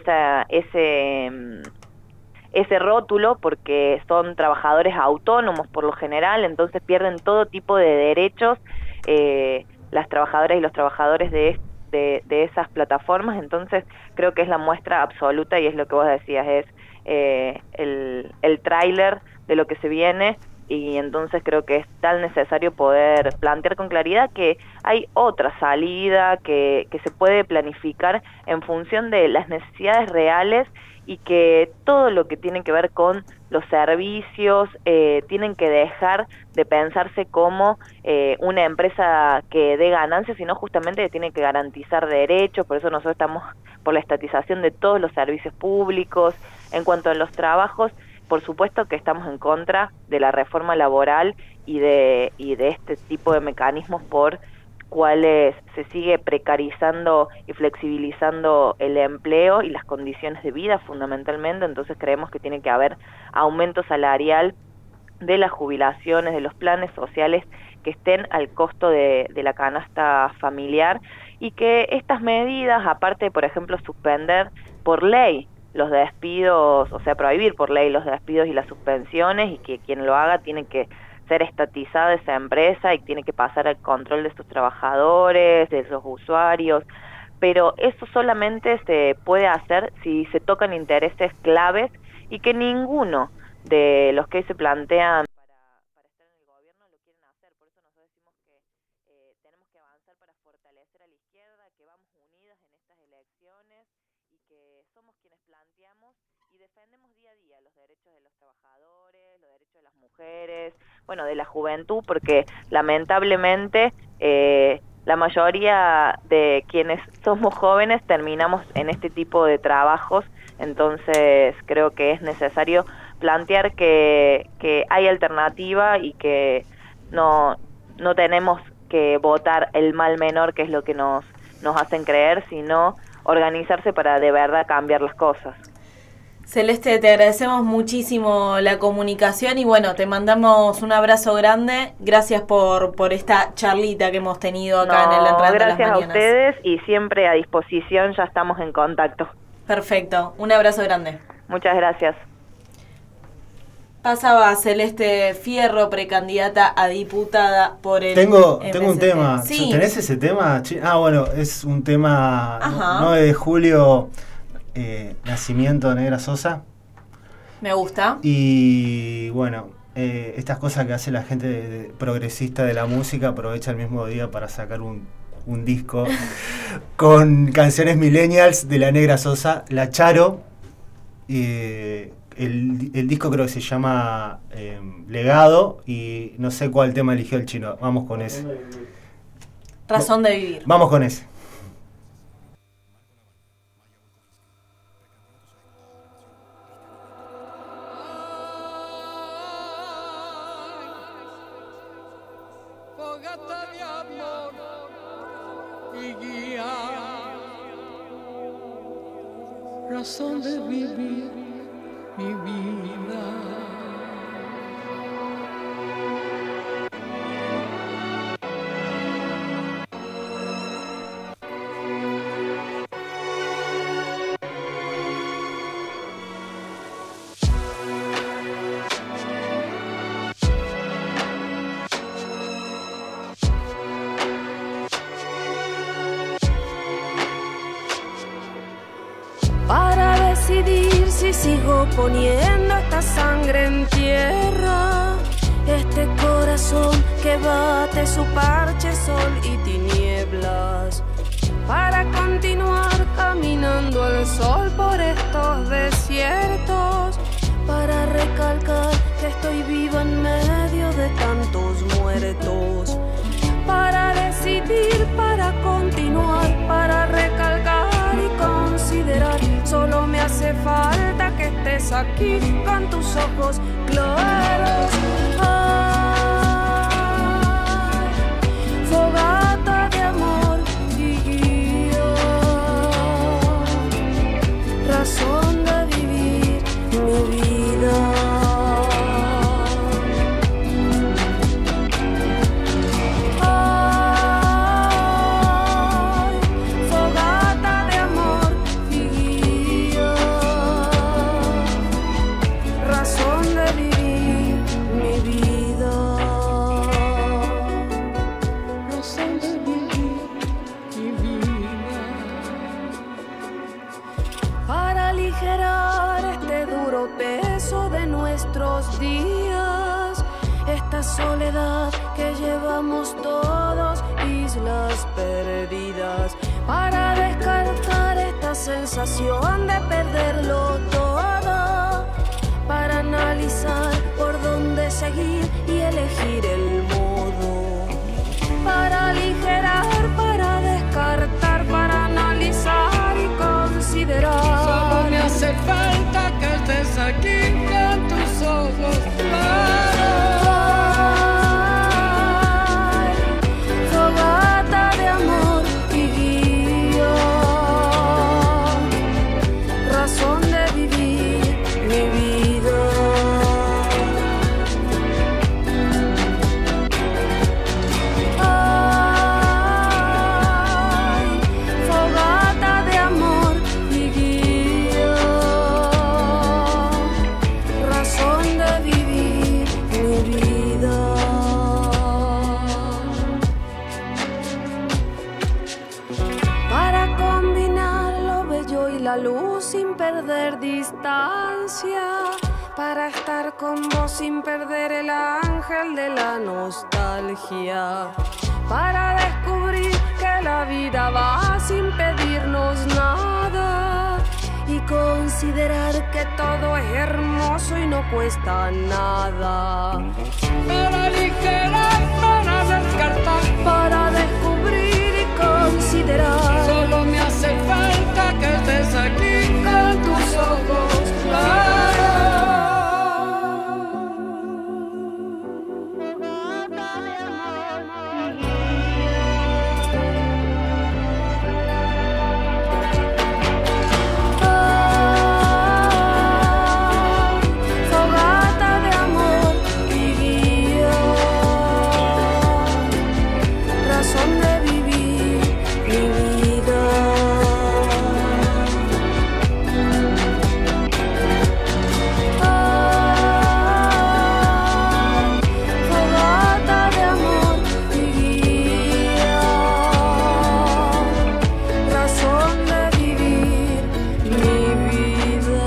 ese rótulo, porque son trabajadores autónomos por lo general, entonces pierden todo tipo de derechos las trabajadoras y los trabajadores de esas plataformas. Entonces creo que es la muestra absoluta, y es lo que vos decías, es el tráiler de lo que se viene, y entonces creo que es tan necesario poder plantear con claridad que hay otra salida, que se puede planificar en función de las necesidades reales y que todo lo que tiene que ver con los servicios tienen que dejar de pensarse como una empresa que dé ganancias, sino justamente que tiene que garantizar derechos. Por eso nosotros estamos por la estatización de todos los servicios públicos. En cuanto a los trabajos, por supuesto que estamos en contra de la reforma laboral y de este tipo de mecanismos por cuales se sigue precarizando y flexibilizando el empleo y las condiciones de vida fundamentalmente. Entonces creemos que tiene que haber aumento salarial de las jubilaciones, de los planes sociales que estén al costo de la canasta familiar, y que estas medidas, aparte de, por ejemplo, suspender por ley los despidos, o sea, prohibir por ley los despidos y las suspensiones, y que quien lo haga tiene que ser estatizada esa empresa y tiene que pasar al control de sus trabajadores, de sus usuarios, pero eso solamente se puede hacer si se tocan intereses claves y que ninguno de los que se plantean para estar en el gobierno lo quieren hacer. Por eso nosotros decimos que tenemos que avanzar para fortalecer a la izquierda, que vamos unidas en estas elecciones y que somos quienes planteamos y defendemos día a día los derechos de los trabajadores, los derechos de las mujeres, bueno, de la juventud, porque lamentablemente la mayoría de quienes somos jóvenes terminamos en este tipo de trabajos. Entonces creo que es necesario plantear que hay alternativa y que no tenemos que votar el mal menor, que es lo que nos hacen creer, sino organizarse para de verdad cambiar las cosas. Celeste, te agradecemos muchísimo la comunicación y bueno, te mandamos un abrazo grande. Gracias por esta charlita que hemos tenido acá en el Enredando las Mañanas. Gracias a ustedes y siempre a disposición, ya estamos en contacto. Perfecto, un abrazo grande. Muchas gracias. Pasaba Celeste Fierro, precandidata a diputada por el Tengo MST. un tema. Sí. ¿Tenés ese tema? Bueno, es un tema 9 de julio, nacimiento de Negra Sosa. Me gusta. Y bueno, estas cosas que hace la gente progresista de la música, aprovecha el mismo día para sacar un disco con canciones millennials de la Negra Sosa, La Charo. El disco creo que se llama Legado, y no sé cuál tema eligió el chino. Vamos con ese. Razón de vivir. Vamos con ese. Fogata de amor y guía, razón de vivir mi vida. Para decidir si sigo poniendo esta sangre en tierra, este corazón que bate su parche, sol y tinieblas, para continuar caminando al sol por estos desiertos, para recalcar que estoy viva en medio de tantos muertos, para decidir, para continuar, para recalcar y considerar. Solo me hace falta que estés aquí con tus ojos claros. Ay, fogata de amor y guía, razón de vivir mi vida. Días, esta soledad que llevamos todos, islas perdidas, para descartar esta sensación de perderlo todo, para analizar por dónde seguir y elegir el modo, para aligerar, para descartar, para analizar y considerar. Solo me hace falta que estés aquí con tus ojos claros. Ay, fogata de amor y guía, razón de vivir mi vida. Ay, fogata de amor y guía, razón de vivir mi vida. Para combinar lo bello y la luz sin perder distancia, para estar con vos sin perder el ángel de la nostalgia, para descubrir que la vida va sin pedirnos nada y considerar que todo es hermoso y no cuesta nada, Para aligerar, para descartar, para descubrir y considerar. solo me hace falta que estés aquí con tus ojos claros. Fogata de amor y guía, razón de vivir mi vida. Ay, fogata de amor y guía, razón de vivir mi vida.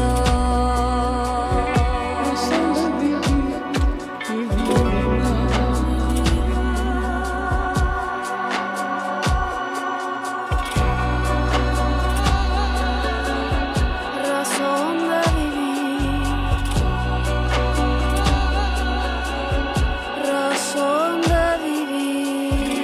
Razón de vivir, razón de vivir.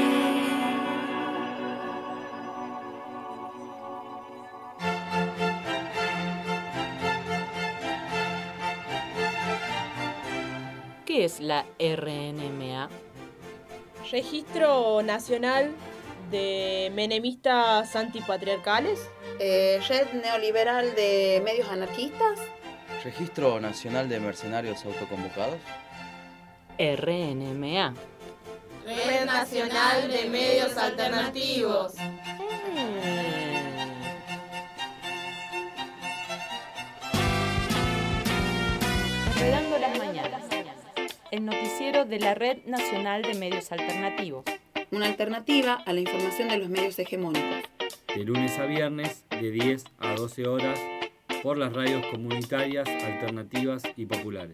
¿Qué es la RNMA? Registro Nacional de Menemistas Antipatriarcales. Red Neoliberal de Medios Anarquistas. Registro Nacional de Mercenarios Autoconvocados. RNMA. Red Nacional de Medios Alternativos. Enredando las mañanas. El noticiero de la Red Nacional de Medios Alternativos. Una alternativa a la información de los medios hegemónicos. De lunes a viernes, de 10 a 12 horas, por las radios comunitarias, alternativas y populares.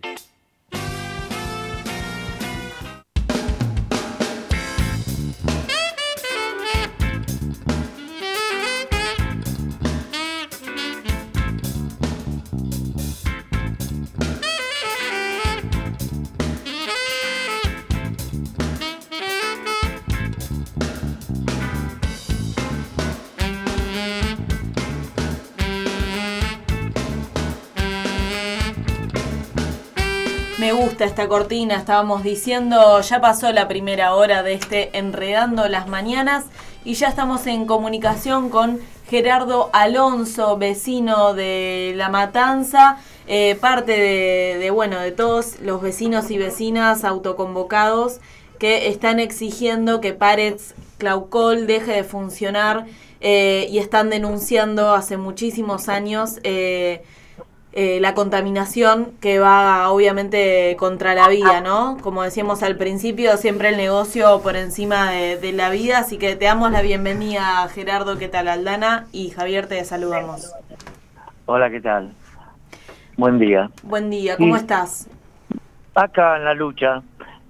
Me gusta esta cortina, estábamos diciendo, ya pasó la primera hora de este Enredando las Mañanas y ya estamos en comunicación con Gerardo Alonso, vecino de La Matanza, parte de todos los vecinos y vecinas autoconvocados que están exigiendo que Parex Claucol deje de funcionar y están denunciando hace muchísimos años la contaminación que va obviamente contra la vida, ¿no? Como decíamos al principio, siempre el negocio por encima de la vida, así que te damos la bienvenida, Gerardo. ¿Qué tal? Aldana y Javier, te saludamos. Hola, ¿qué tal? Buen día. Buen día, ¿cómo estás? Acá en la lucha,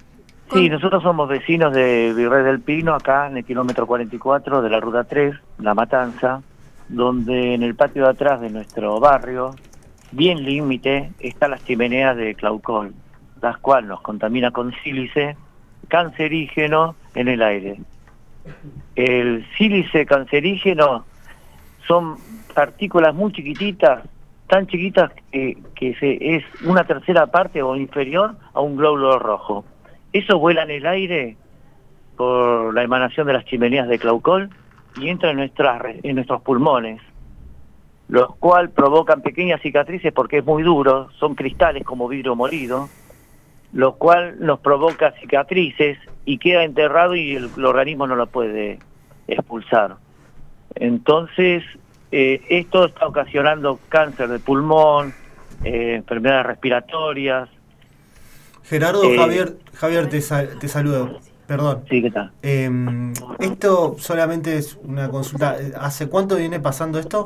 Sí, nosotros somos vecinos de Virrey del Pino, acá en el kilómetro 44 de la Ruta 3, La Matanza, donde en el patio de atrás de nuestro barrio, bien límite, están las chimeneas de Claucol, las cuales nos contamina con sílice cancerígeno en el aire. El sílice cancerígeno son partículas muy chiquititas, tan chiquitas que es una tercera parte o inferior a un glóbulo rojo. Eso vuela en el aire por la emanación de las chimeneas de Claucol y entra en nuestros pulmones, los cuales provocan pequeñas cicatrices porque es muy duro, son cristales como vidrio molido, lo cual nos provoca cicatrices y queda enterrado y el organismo no lo puede expulsar. Entonces, esto está ocasionando cáncer de pulmón, enfermedades respiratorias. Gerardo, Javier te saludo. Perdón. Sí, ¿qué tal? Esto solamente es una consulta. ¿Hace cuánto viene pasando esto?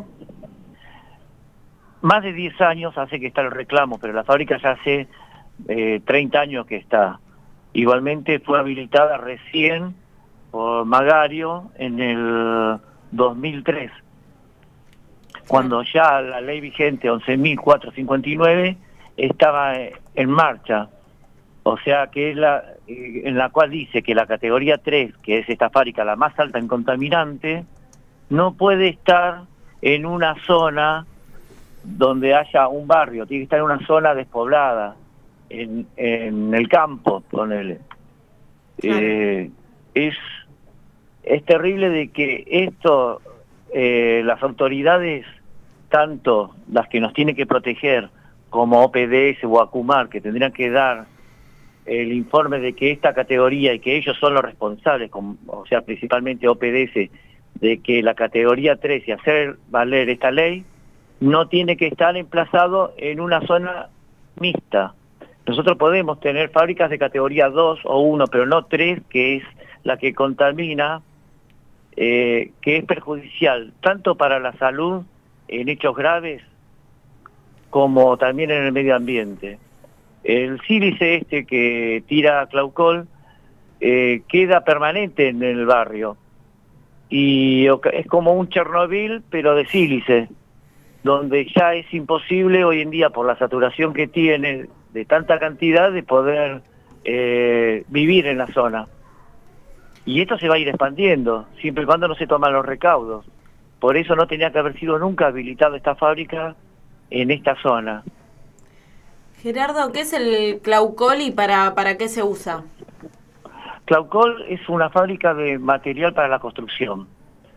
Más de 10 años hace que está el reclamo, pero la fábrica ya hace 30 años que está. Igualmente fue habilitada recién por Magario en el 2003, cuando ya la ley vigente 11.459 estaba en marcha. O sea que es en la cual dice que la categoría 3, que es esta fábrica la más alta en contaminante, no puede estar en una zona donde haya un barrio, tiene que estar en una zona despoblada, en el campo, ponele. Claro. Es terrible de que esto, las autoridades, tanto las que nos tienen que proteger como OPDS o ACUMAR, que tendrían que dar el informe de que esta categoría y que ellos son los responsables, o sea, principalmente OPDS, de que la categoría 3 y hacer valer esta ley, no tiene que estar emplazado en una zona mixta. Nosotros podemos tener fábricas de categoría 2 o 1, pero no 3, que es la que contamina, que es perjudicial tanto para la salud en hechos graves como también en el medio ambiente. El sílice que tira Claucol queda permanente en el barrio y es como un Chernobyl pero de sílice, donde ya es imposible hoy en día por la saturación que tiene de tanta cantidad de poder vivir en la zona. Y esto se va a ir expandiendo, siempre y cuando no se toman los recaudos. Por eso no tenía que haber sido nunca habilitada esta fábrica en esta zona. Gerardo, ¿qué es el Claucol y para qué se usa? Claucol es una fábrica de material para la construcción.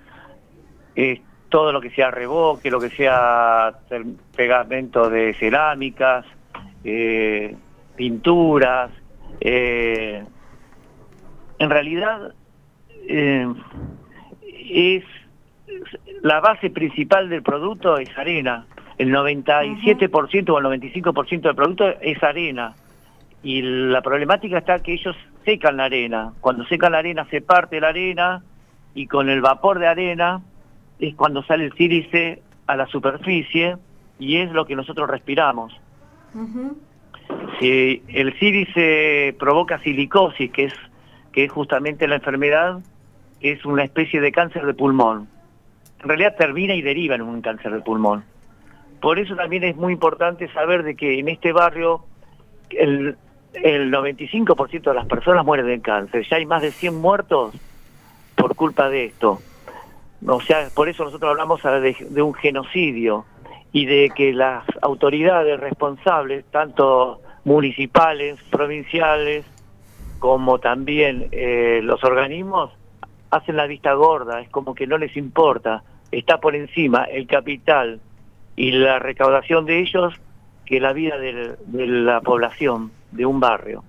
Todo lo que sea reboque, lo que sea pegamento de cerámicas, pinturas. En realidad es la base principal del producto es arena. El 97% o el 95% del producto es arena. Y la problemática está que ellos secan la arena. Cuando secan la arena se parte la arena y con el vapor de arena es cuando sale el sílice a la superficie y es lo que nosotros respiramos. Si el sílice provoca silicosis, que es justamente la enfermedad, es una especie de cáncer de pulmón. En realidad termina y deriva en un cáncer de pulmón. Por eso también es muy importante saber de que en este barrio el 95% de las personas mueren de cáncer. Ya hay más de 100 muertos por culpa de esto. O sea, por eso nosotros hablamos de un genocidio y de que las autoridades responsables, tanto municipales, provinciales, como también los organismos, hacen la vista gorda. Es como que no les importa. Está por encima el capital y la recaudación de ellos que la vida de la población de un barrio.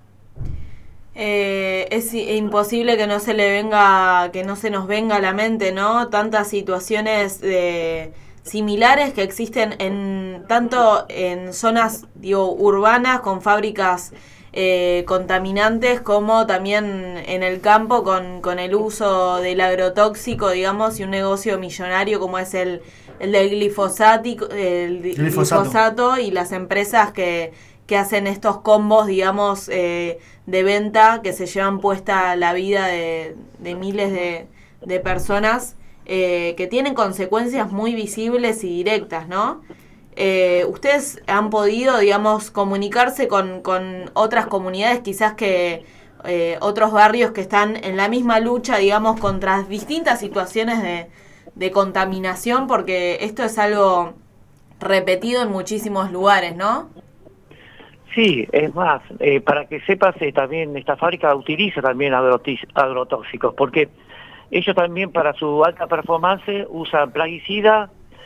Es imposible que no se nos venga a la mente, ¿no? Tantas situaciones similares que existen tanto en zonas urbanas con fábricas contaminantes como también en el campo con el uso del agrotóxico, digamos, y un negocio millonario como es el del glifosato y las empresas que que hacen estos combos, digamos, de venta que se llevan puesta la vida de miles de personas, que tienen consecuencias muy visibles y directas, ¿no? ¿Ustedes han podido, digamos, comunicarse con otras comunidades, quizás que otros barrios que están en la misma lucha, digamos, contra distintas situaciones de contaminación? Porque esto es algo repetido en muchísimos lugares, ¿no? Sí, es más, para que sepas, también esta fábrica utiliza también agrotóxicos, porque ellos también para su alta performance usan plaguicida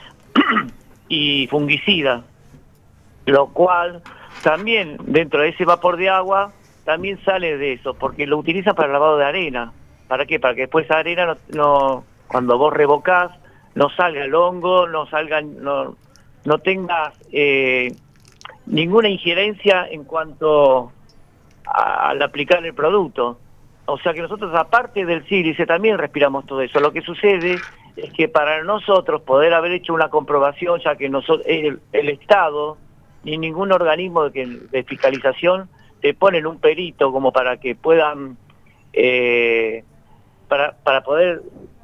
y fungicida, lo cual también dentro de ese vapor de agua también sale de eso, porque lo utilizan para el lavado de arena. ¿Para qué? Para que después esa arena no cuando vos revocás no salga el hongo, no tengas ninguna injerencia en cuanto al aplicar el producto. O sea que nosotros, aparte del sílice, también respiramos todo eso. Lo que sucede es que para nosotros poder haber hecho una comprobación, ya que nosotros, el Estado ni ningún organismo de fiscalización te ponen un perito como para que puedan, para poder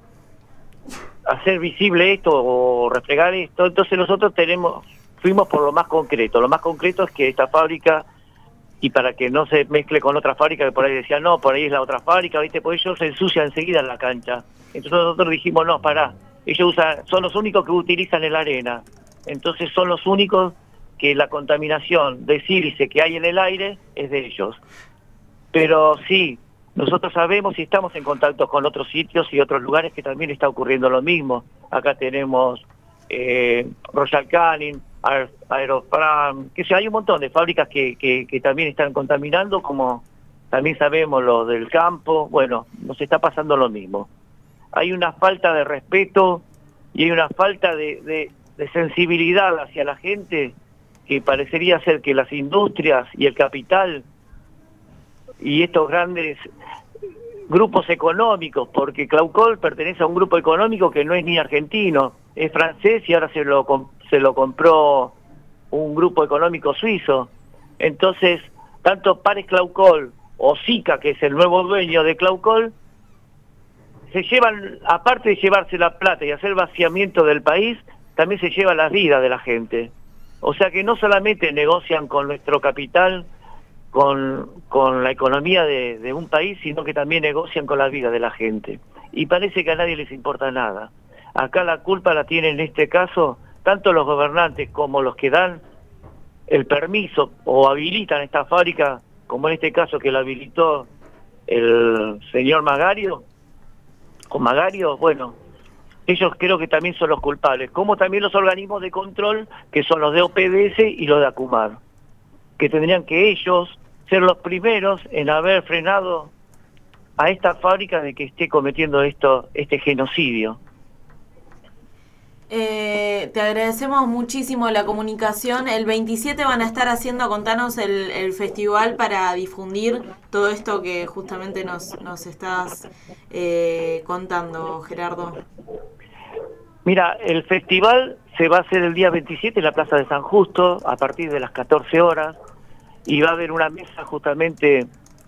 hacer visible esto o reflejar esto. Entonces nosotros fuimos por lo más concreto. Lo más concreto es que esta fábrica, y para que no se mezcle con otra fábrica que por ahí decían, no, por ahí es la otra fábrica, ¿viste? Porque ellos se ensucian enseguida en la cancha. Entonces nosotros dijimos, no, pará, ellos son los únicos que utilizan la arena. Entonces son los únicos que la contaminación de sílice que hay en el aire es de ellos. Pero sí, nosotros sabemos y estamos en contacto con otros sitios y otros lugares que también está ocurriendo lo mismo. Acá tenemos Royal Canin, Aerofram, que hay un montón de fábricas que también están contaminando, como también sabemos los del campo. Bueno, nos está pasando lo mismo. Hay una falta de respeto y hay una falta de sensibilidad hacia la gente, que parecería ser que las industrias y el capital y estos grandes grupos económicos, porque Claucol pertenece a un grupo económico que no es ni argentino, es francés y ahora se lo compró un grupo económico suizo. Entonces, tanto Pares Claucol o Sika, que es el nuevo dueño de Claucol, se llevan, aparte de llevarse la plata y hacer vaciamiento del país, también se lleva la vida de la gente. O sea que no solamente negocian con nuestro capital, con la economía de un país, sino que también negocian con la vida de la gente. Y parece que a nadie les importa nada. Acá la culpa la tienen en este caso tanto los gobernantes como los que dan el permiso o habilitan esta fábrica, como en este caso que la habilitó el señor Magario. Con Magario, bueno, ellos creo que también son los culpables, como también los organismos de control, que son los de OPDS y los de ACUMAR, que tendrían que ellos ser los primeros en haber frenado a esta fábrica de que esté cometiendo este genocidio. Te agradecemos muchísimo la comunicación. El 27 van a estar haciendo, contanos, el festival para difundir todo esto que justamente nos estás contando, Gerardo. Mira, el festival se va a hacer el día 27 en la Plaza de San Justo, a partir de las 14 horas, y va a haber una mesa justamente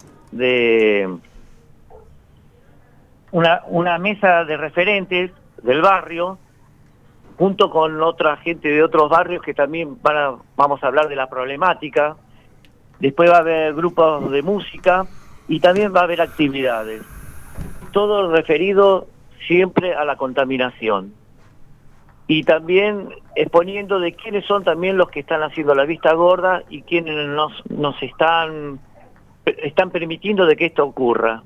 una mesa de referentes del barrio, junto con otra gente de otros barrios que también vamos a hablar de la problemática. Después va a haber grupos de música y también va a haber actividades. Todo referido siempre a la contaminación. Y también exponiendo de quiénes son también los que están haciendo la vista gorda y quienes nos están permitiendo de que esto ocurra.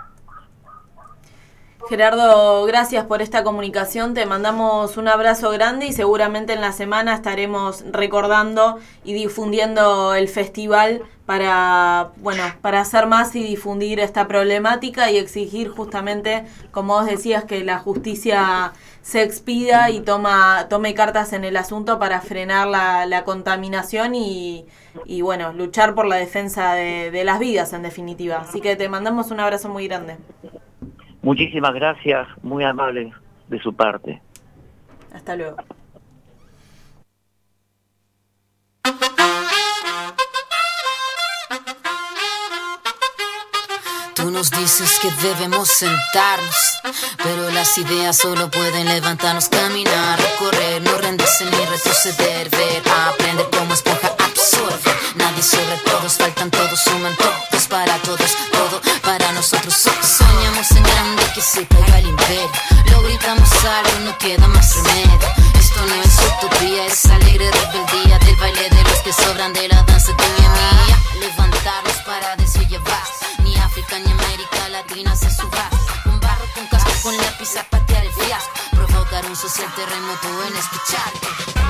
Gerardo, gracias por esta comunicación, te mandamos un abrazo grande y seguramente en la semana estaremos recordando y difundiendo el festival para hacer más y difundir esta problemática y exigir justamente, como vos decías, que la justicia se expida y tome cartas en el asunto para frenar la contaminación y bueno, luchar por la defensa de las vidas en definitiva. Así que te mandamos un abrazo muy grande. Muchísimas gracias, muy amable de su parte. Hasta luego. nos dices que debemos sentarnos, pero las ideas solo pueden levantarnos, caminar, recorrer, no rendirse ni retroceder, ver, aprender como esponja, absorber. Nadie sobre todos, faltan todos, suman todos para todos, todo para nosotros. Soñamos en grande, que se caiga el imperio, lo gritamos algo, no queda más remedio. Esto no es utopía, es alegre rebeldía del baile de los que sobran, de la danza tuya y mía. Levantarnos para llevar, ni África ni América Latina se suba. Con barro, con casco, con lápiz a patear el fiasco, provocar un social terremoto en escucharte.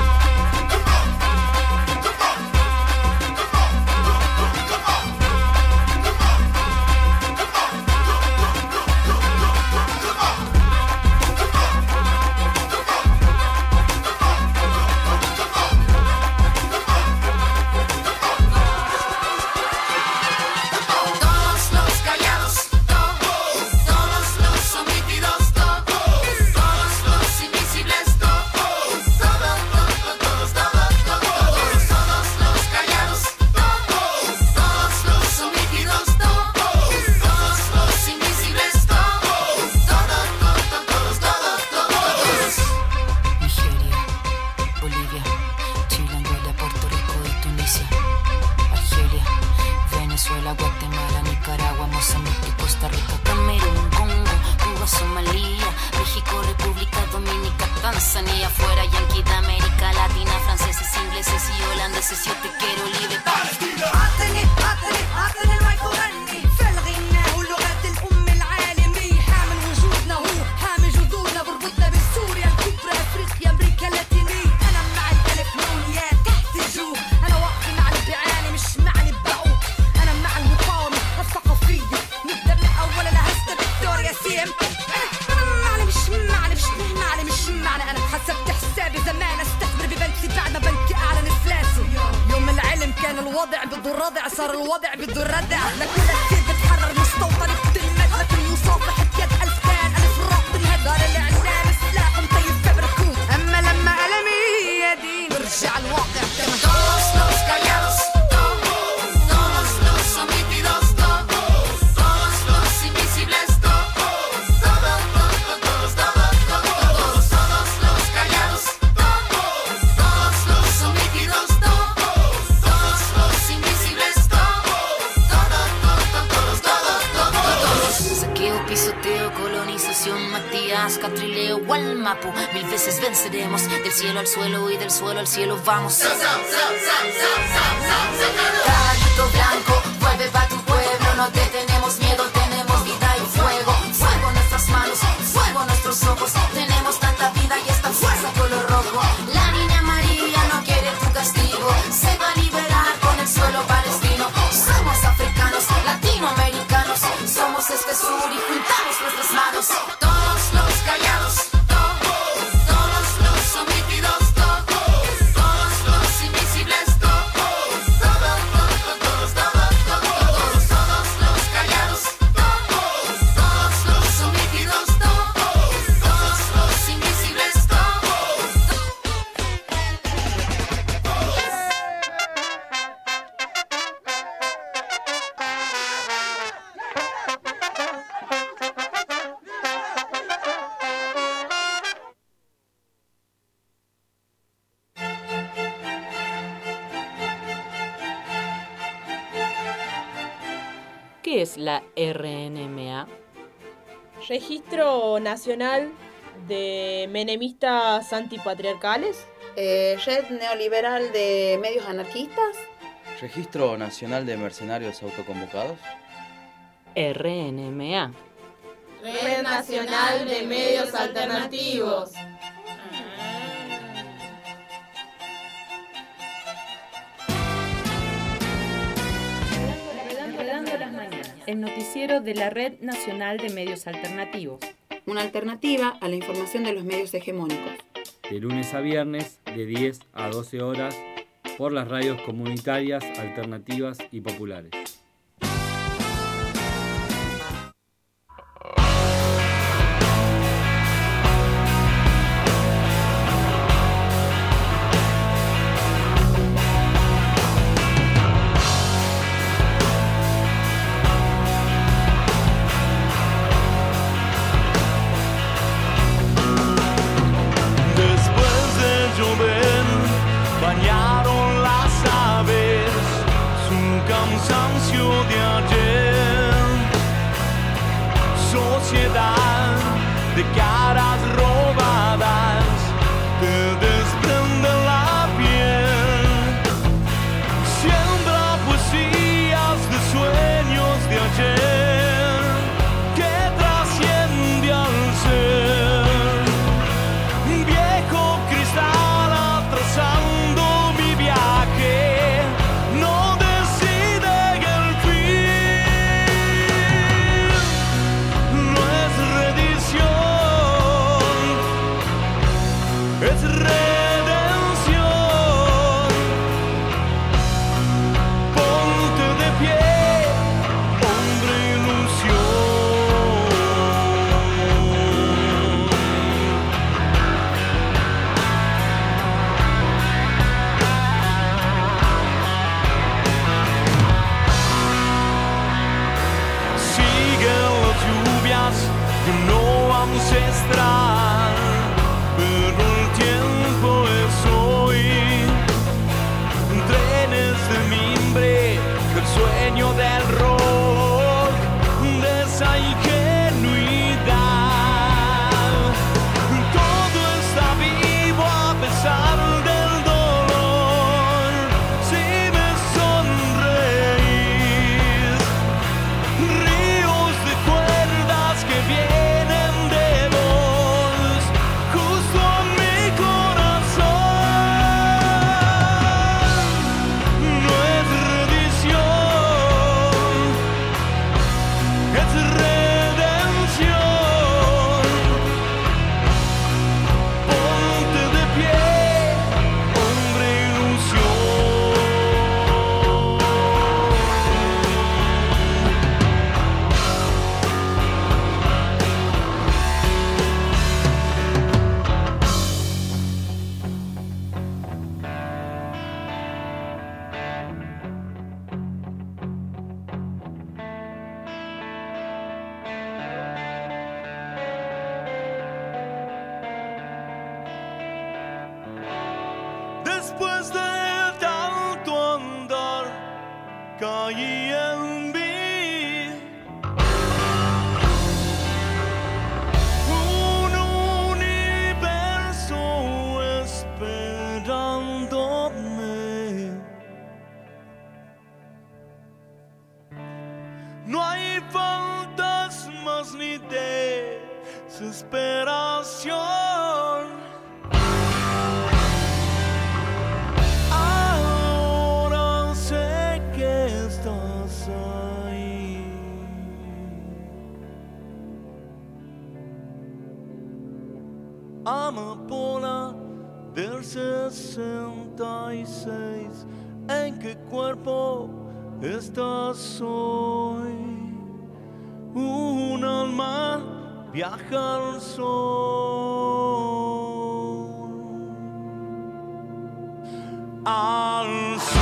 Al suelo y del suelo al cielo vamos. Caballito blanco, vuelve pa' tu pueblo, no te tenemos miedo, tenemos vida y fuego. Fuego en nuestras manos, fuego en nuestros ojos, tenemos tanta vida y esta fuerza color rojo. La niña María no quiere tu castigo, se va a liberar con el suelo palestino. Somos africanos, latinoamericanos, somos este sur y juntamos nuestras manos. Todos los callados, ¿qué es la RNMA? Registro Nacional de Menemistas Antipatriarcales. Red Neoliberal de Medios Anarquistas. Registro Nacional de Mercenarios Autoconvocados. RNMA. Red Nacional de Medios Alternativos. El noticiero de la Red Nacional de Medios Alternativos. Una alternativa a la información de los medios hegemónicos. De lunes a viernes, de 10 a 12 horas, por las radios comunitarias, alternativas y populares. sociedad de caras robadas te desprende la piel. Siembra poesías de sueños de ayer que trasciende al ser. Viejo cristal atrasando mi viaje, no decide el fin. No es redición, es redención. Ponte de pie, hombre ilusión. Sigue las lluvias de no ancestral, pero el tiempo es hoy. Trenes de mimbre, el sueño del rock, de esa ingenuidad. Todo está vivo a pesar del dolor. Si me sonreís, ríos de cuerdas que vienen de vos, justo a mi corazón. No es redición, es redención. Ponte de pie, hombre ilusión. Después de tanto andar, caí en mí un universo esperándome. No hay fantasmas ni desesperación. Ahora sé que estás ahí. Amapola del 66, ¿en qué cuerpo estás hoy? Un alma viaja al sol, al sol.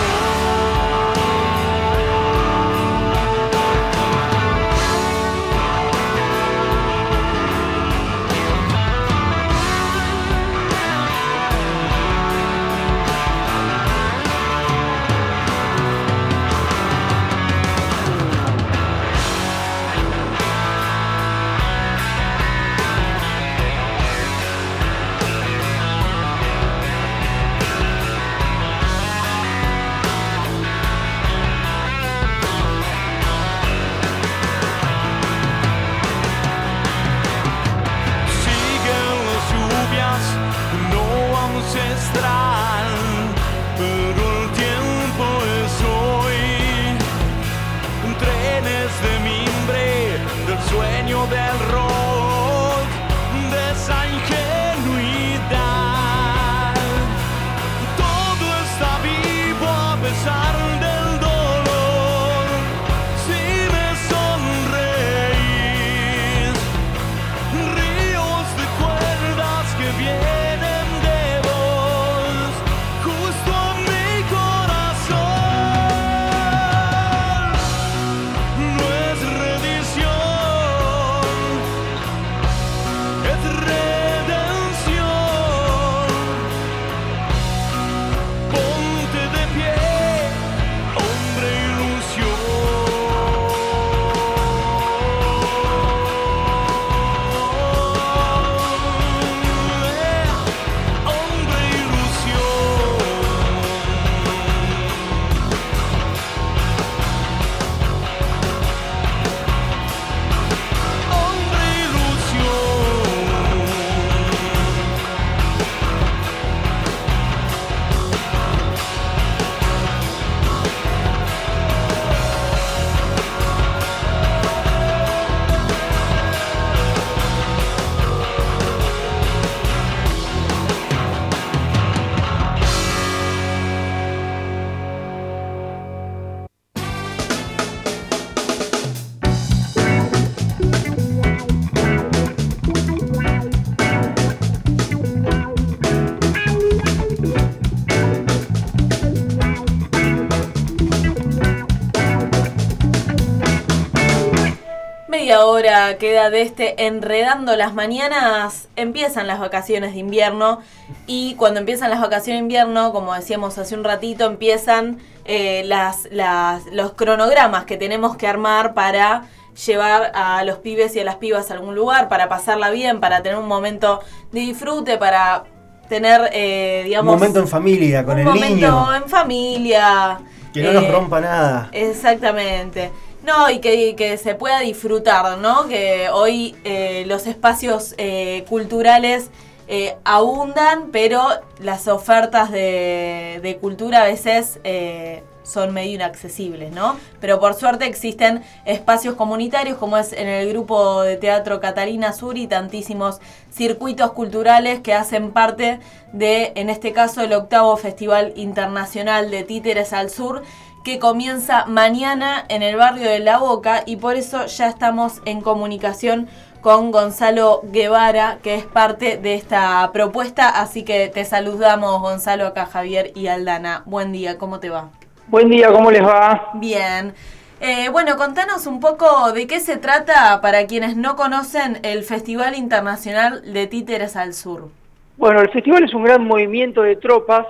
media hora queda de este Enredando las Mañanas. Empiezan las vacaciones de invierno y cuando empiezan las vacaciones de invierno, como decíamos hace un ratito, empiezan los cronogramas que tenemos que armar para llevar a los pibes y a las pibas a algún lugar, para pasarla bien, para tener un momento de disfrute, para tener, digamos... Un momento en familia, con el niño. Un momento en familia. Que no nos rompa nada. Exactamente. No, y que se pueda disfrutar, ¿no? Que hoy los espacios culturales abundan, pero las ofertas de cultura a veces son medio inaccesibles, ¿no? Pero por suerte existen espacios comunitarios, como es en el grupo de teatro Catalina Sur, y tantísimos circuitos culturales que hacen parte de, en este caso, el 8º Festival Internacional de Títeres al Sur, que comienza mañana en el barrio de La Boca, y por eso ya estamos en comunicación con Gonzalo Guevara, que es parte de esta propuesta. Así que te saludamos, Gonzalo, acá Javier y Aldana. Buen día, ¿cómo te va? Buen día, ¿cómo les va? Bien. Bueno, contanos un poco de qué se trata para quienes no conocen el Festival Internacional de Títeres al Sur. Bueno, el festival es un gran movimiento de tropas.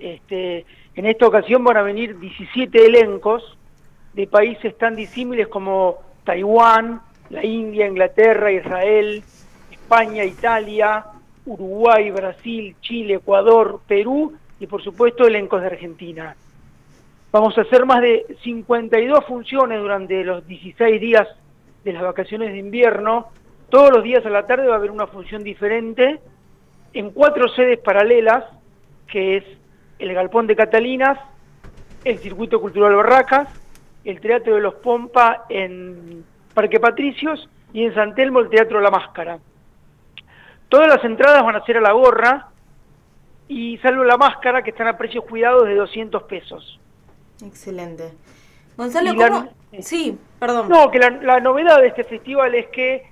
En esta ocasión van a venir 17 elencos de países tan disímiles como Taiwán, la India, Inglaterra, Israel, España, Italia, Uruguay, Brasil, Chile, Ecuador, Perú y por supuesto elencos de Argentina. Vamos a hacer más de 52 funciones durante los 16 días de las vacaciones de invierno. Todos los días a la tarde va a haber una función diferente en 4 sedes paralelas, que es el Galpón de Catalinas, el Circuito Cultural Barracas, el Teatro de los Pompa en Parque Patricios y en San Telmo el Teatro La Máscara. Todas las entradas van a ser a la gorra, y salvo la máscara, que están a precios cuidados de 200 pesos. Excelente. Gonzalo, ¿cómo? Sí, perdón. No, que la novedad de este festival es que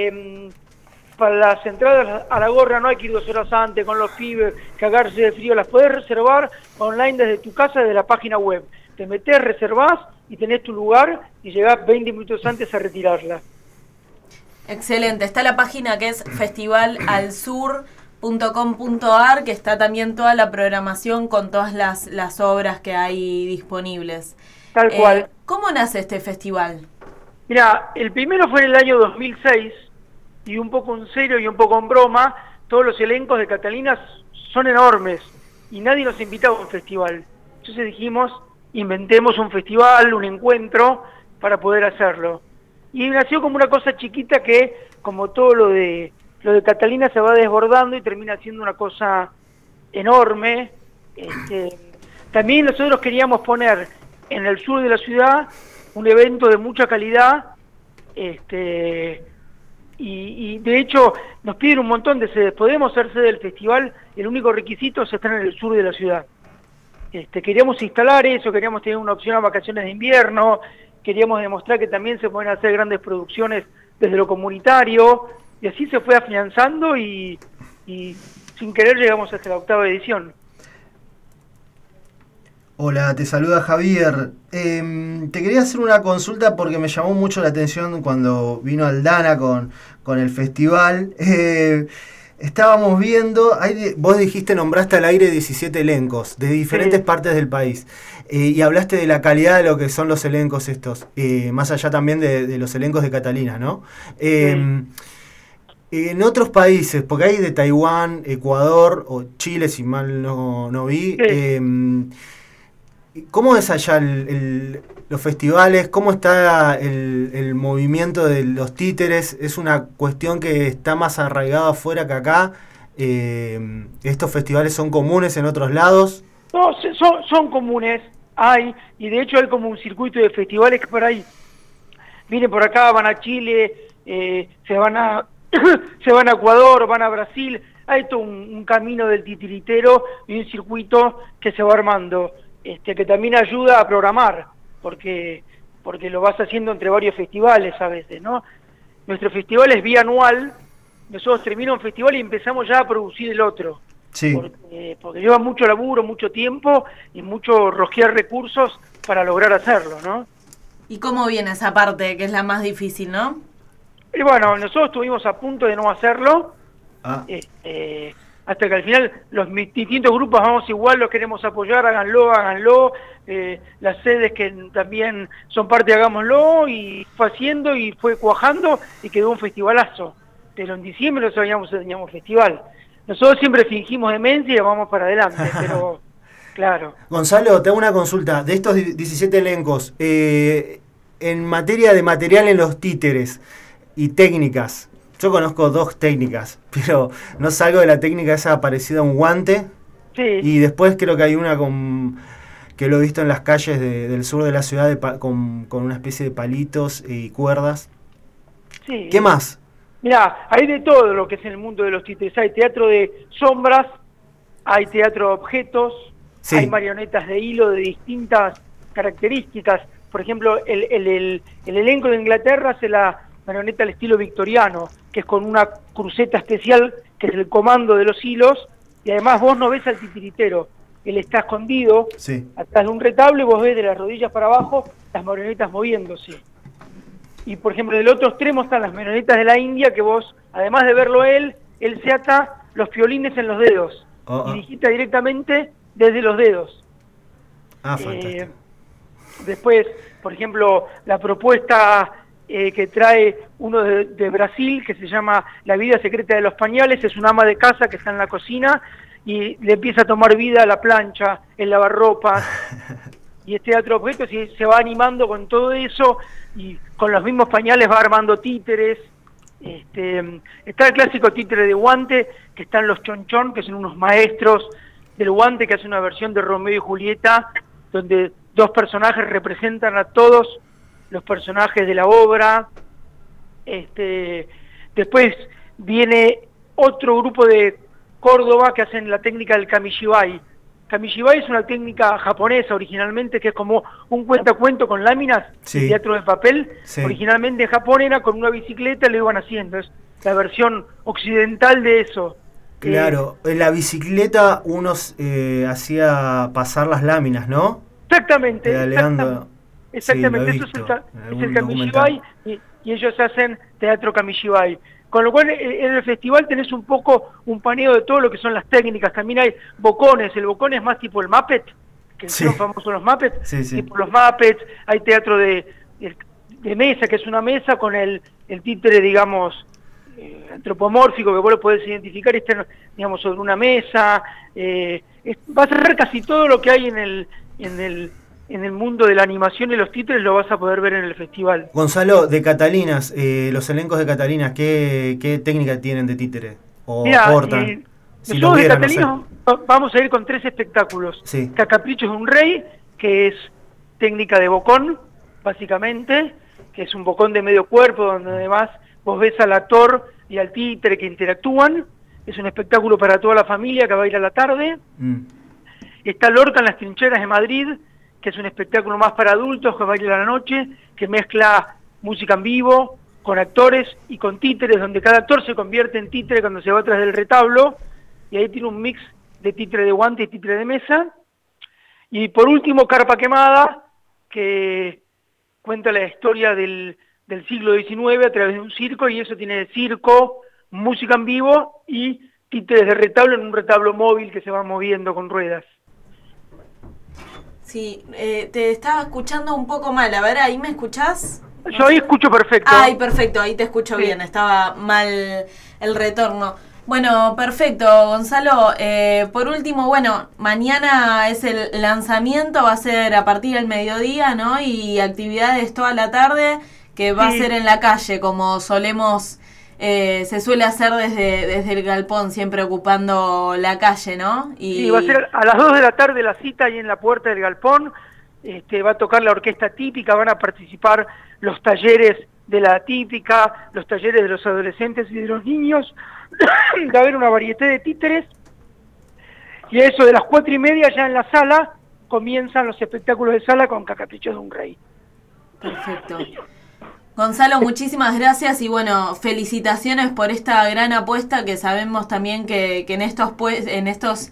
para las entradas a la gorra no hay que ir 2 horas antes con los pibes, cagarse de frío. Las podés reservar online desde tu casa, desde la página web. Te metés, reservás y tenés tu lugar y llegás 20 minutos antes a retirarla. Excelente. Está la página que es festivalalsur.com.ar, que está también toda la programación con todas las obras que hay disponibles. Tal cual. ¿Cómo nace este festival? Mira, el primero fue en el año 2006, y un poco en serio y un poco en broma, todos los elencos de Catalinas son enormes y nadie nos invitaba a un festival. Entonces dijimos, inventemos un festival, un encuentro para poder hacerlo. Y nació como una cosa chiquita que, como todo lo de Catalina, se va desbordando y termina siendo una cosa enorme. También nosotros queríamos poner en el sur de la ciudad un evento de mucha calidad, y de hecho nos piden un montón de sedes. Podemos ser sede del festival, el único requisito es estar en el sur de la ciudad. Queríamos instalar eso, queríamos tener una opción a vacaciones de invierno, queríamos demostrar que también se pueden hacer grandes producciones desde lo comunitario, y así se fue afianzando y sin querer llegamos hasta la 8ª edición. Hola, te saluda Javier. Te quería hacer una consulta porque me llamó mucho la atención cuando vino Aldana con el festival. Estábamos viendo, vos nombraste al aire 17 elencos de diferentes partes del país, y hablaste de la calidad de lo que son los elencos estos, más allá también de los elencos de Catalina, ¿no? En otros países, porque hay de Taiwán, Ecuador o Chile, si mal no vi, ¿cómo es allá los festivales? ¿Cómo está el movimiento de los títeres? ¿Es una cuestión que está más arraigada afuera que acá? ¿Estos festivales son comunes en otros lados? No, son comunes, y de hecho hay como un circuito de festivales que por ahí vienen por acá, van a Chile, se van a Ecuador, van a Brasil. Hay todo un camino del titiritero y un circuito que se va armando. Que también ayuda a programar, porque lo vas haciendo entre varios festivales a veces, ¿no? Nuestro festival es bianual, nosotros terminamos un festival y empezamos ya a producir el otro. Sí. Porque lleva mucho laburo, mucho tiempo y mucho rosquear recursos para lograr hacerlo, ¿no? ¿Y cómo viene esa parte, que es la más difícil, no? Y bueno, nosotros estuvimos a punto de no hacerlo, hasta que al final los distintos grupos vamos igual, los queremos apoyar, háganlo, las sedes que también son parte, hagámoslo, y fue haciendo y fue cuajando y quedó un festivalazo. Pero en diciembre no sabíamos si teníamos festival. Nosotros siempre fingimos demencia y vamos para adelante, pero claro. Gonzalo, te hago una consulta. De estos 17 elencos, en materia de material en los títeres y técnicas, yo conozco 2 técnicas, pero no salgo de la técnica esa parecida a un guante. Sí. Y después creo que hay una que lo he visto en las calles del sur de la ciudad con una especie de palitos y cuerdas. Sí. ¿Qué más? Mirá, hay de todo lo que es en el mundo de los títeres. Hay teatro de sombras, hay teatro de objetos, sí. Hay marionetas de hilo de distintas características. Por ejemplo, el elenco de Inglaterra hace la marioneta al estilo victoriano, que es con una cruceta especial, que es el comando de los hilos, y además vos no ves al titiritero. Él está escondido, sí, atrás de un retablo, y vos ves de las rodillas para abajo las marionetas moviéndose. Y por ejemplo, del otro extremo están las marionetas de la India, que vos, además de verlo él se ata los violines en los dedos, y digita directamente desde los dedos. Fantástico. Después, por ejemplo, la propuesta que trae uno de Brasil, que se llama La vida secreta de los pañales, es una ama de casa que está en la cocina y le empieza a tomar vida a la plancha, el lavarropas, y este teatro objeto se va animando con todo eso, y con los mismos pañales va armando títeres. Está el clásico títere de guante, que están los chonchón, que son unos maestros del guante, que hacen una versión de Romeo y Julieta, donde 2 personajes representan a todos los personajes de la obra. Después viene otro grupo de Córdoba que hacen la técnica del kamishibai. Kamishibai es una técnica japonesa originalmente, que es como un cuentacuento con láminas, sí, teatro de papel. Sí. Originalmente en Japón era con una bicicleta, lo iban haciendo. Es la versión occidental de eso. Claro, en la bicicleta uno hacía pasar las láminas, ¿no? Exactamente. Exactamente, sí, eso es el kamishibai, y ellos hacen teatro kamishibai. Con lo cual en el festival tenés un poco un paneo de todo lo que son las técnicas. También hay bocones, el bocón es más tipo el Muppet, que son famosos los Muppets, tipo los Muppets. Hay teatro de mesa, que es una mesa con el títere, digamos, antropomórfico, que vos lo podés identificar, digamos, sobre una mesa. Vas a ver casi todo lo que hay en el mundo de la animación y los títeres, lo vas a poder ver en el festival. Gonzalo, de Catalinas, los elencos de Catalinas, ¿qué técnica tienen de títere? ¿O Mirá, aportan? Si nosotros de vieran, Catalinas vamos a ir con 3 espectáculos. Sí. Caprichos de un rey, que es técnica de bocón, básicamente, que es un bocón de medio cuerpo, donde además vos ves al actor y al títere que interactúan. Es un espectáculo para toda la familia que va a ir a la tarde. Está Lorca en las trincheras de Madrid, que es un espectáculo más para adultos que va a ir a la noche, que mezcla música en vivo con actores y con títeres, donde cada actor se convierte en títere cuando se va atrás del retablo, y ahí tiene un mix de títere de guante y títere de mesa. Y por último, Carpa Quemada, que cuenta la historia del siglo XIX a través de un circo, y eso tiene circo, música en vivo y títeres de retablo en un retablo móvil que se va moviendo con ruedas. Sí, te estaba escuchando un poco mal. A ver, ¿ahí me escuchás? Yo ahí escucho perfecto. Ay, perfecto, ahí te escucho bien. Estaba mal el retorno. Bueno, perfecto, Gonzalo. Por último, bueno, mañana es el lanzamiento, va a ser a partir del mediodía, ¿no? Y actividades toda la tarde, que va a ser en la calle, como solemos... se suele hacer desde el galpón, siempre ocupando la calle, ¿no? Sí, va a ser a las 2 de la tarde la cita ahí en la puerta del galpón. Va a tocar la orquesta típica, van a participar los talleres de la típica, los talleres de los adolescentes y de los niños. Va a haber una variedad de títeres. Y a eso de las 4:30 ya en la sala comienzan los espectáculos de sala con Caprichos de un rey. Perfecto. Gonzalo, muchísimas gracias y bueno, felicitaciones por esta gran apuesta, que sabemos también que en estos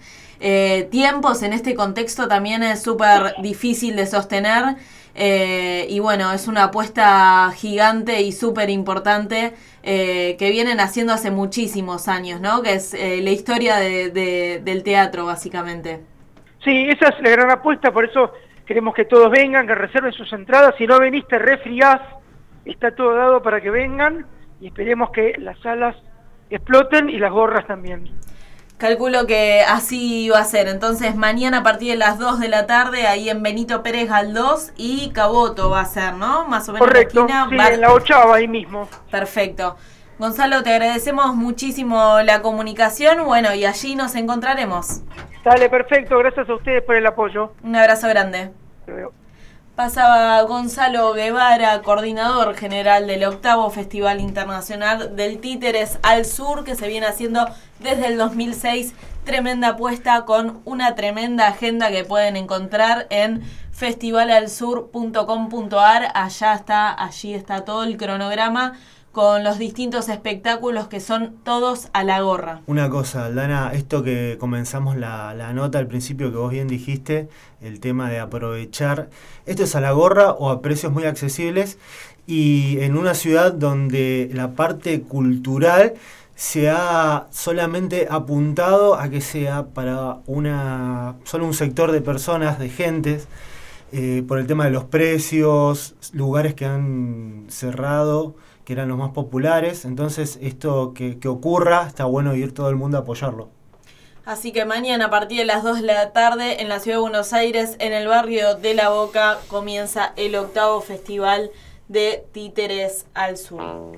tiempos en este contexto también es súper difícil de sostener. Y bueno, es una apuesta gigante y súper importante que vienen haciendo hace muchísimos años, ¿no? Que es la historia del teatro, básicamente. Sí, esa es la gran apuesta, por eso queremos que todos vengan, que reserven sus entradas. Si no venís, te refriás, está todo dado para que vengan y esperemos que las salas exploten y las gorras también. Calculo que así va a ser. Entonces, mañana a partir de las 2 de la tarde, ahí en Benito Pérez Galdós y Caboto va a ser, ¿no? Más o menos. Correcto, en la esquina, sí, en la 8ª, ahí mismo. Perfecto. Gonzalo, te agradecemos muchísimo la comunicación. Bueno, y allí nos encontraremos. Dale, perfecto. Gracias a ustedes por el apoyo. Un abrazo grande. Pasaba Gonzalo Guevara, coordinador general del 8º Festival Internacional del Títeres al Sur, que se viene haciendo desde el 2006. Tremenda apuesta con una tremenda agenda que pueden encontrar en festivalalsur.com.ar. Allí está todo el cronograma con los distintos espectáculos que son todos a la gorra. Una cosa, Aldana, esto que comenzamos la nota al principio que vos bien dijiste, el tema de aprovechar, esto es a la gorra o a precios muy accesibles y en una ciudad donde la parte cultural se ha solamente apuntado a que sea para solo un sector de personas, de gentes, por el tema de los precios, lugares que han cerrado, que eran los más populares. Entonces esto que ocurra, está bueno ir todo el mundo a apoyarlo. Así que mañana a partir de las 2 de la tarde en la ciudad de Buenos Aires, en el barrio de La Boca, comienza el 8º Festival de Títeres al Sur.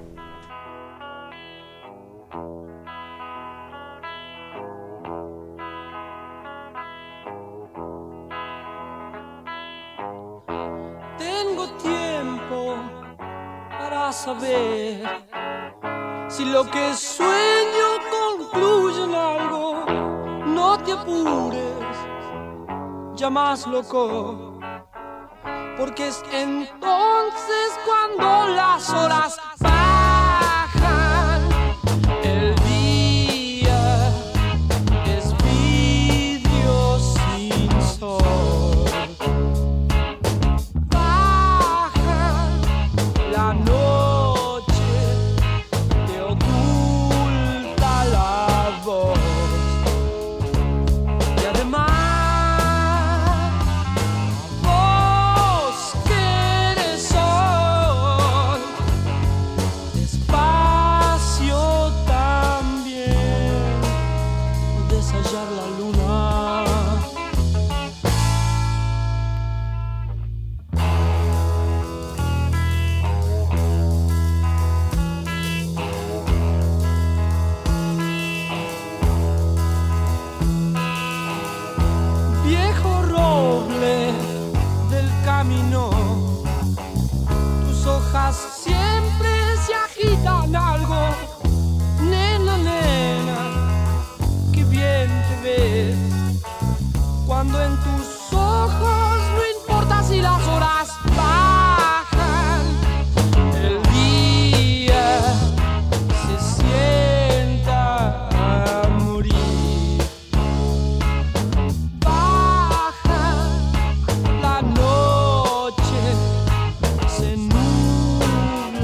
Tengo tiempo para saber si lo que sueño concluye en algo. No te apures, ya más loco, porque es entonces cuando las horas bajan. El día es vidrio sin sol. Baja la noche, te oculta la voz. Y además, vos que eres sol, despacio también, deshallar la luna. Viejo roble del camino, tus hojas siempre se agitan algo. Nena, nena, qué bien te ves cuando en tus ojos no importa si las horas bajan. El día se sienta a morir. Baja la noche, se nubla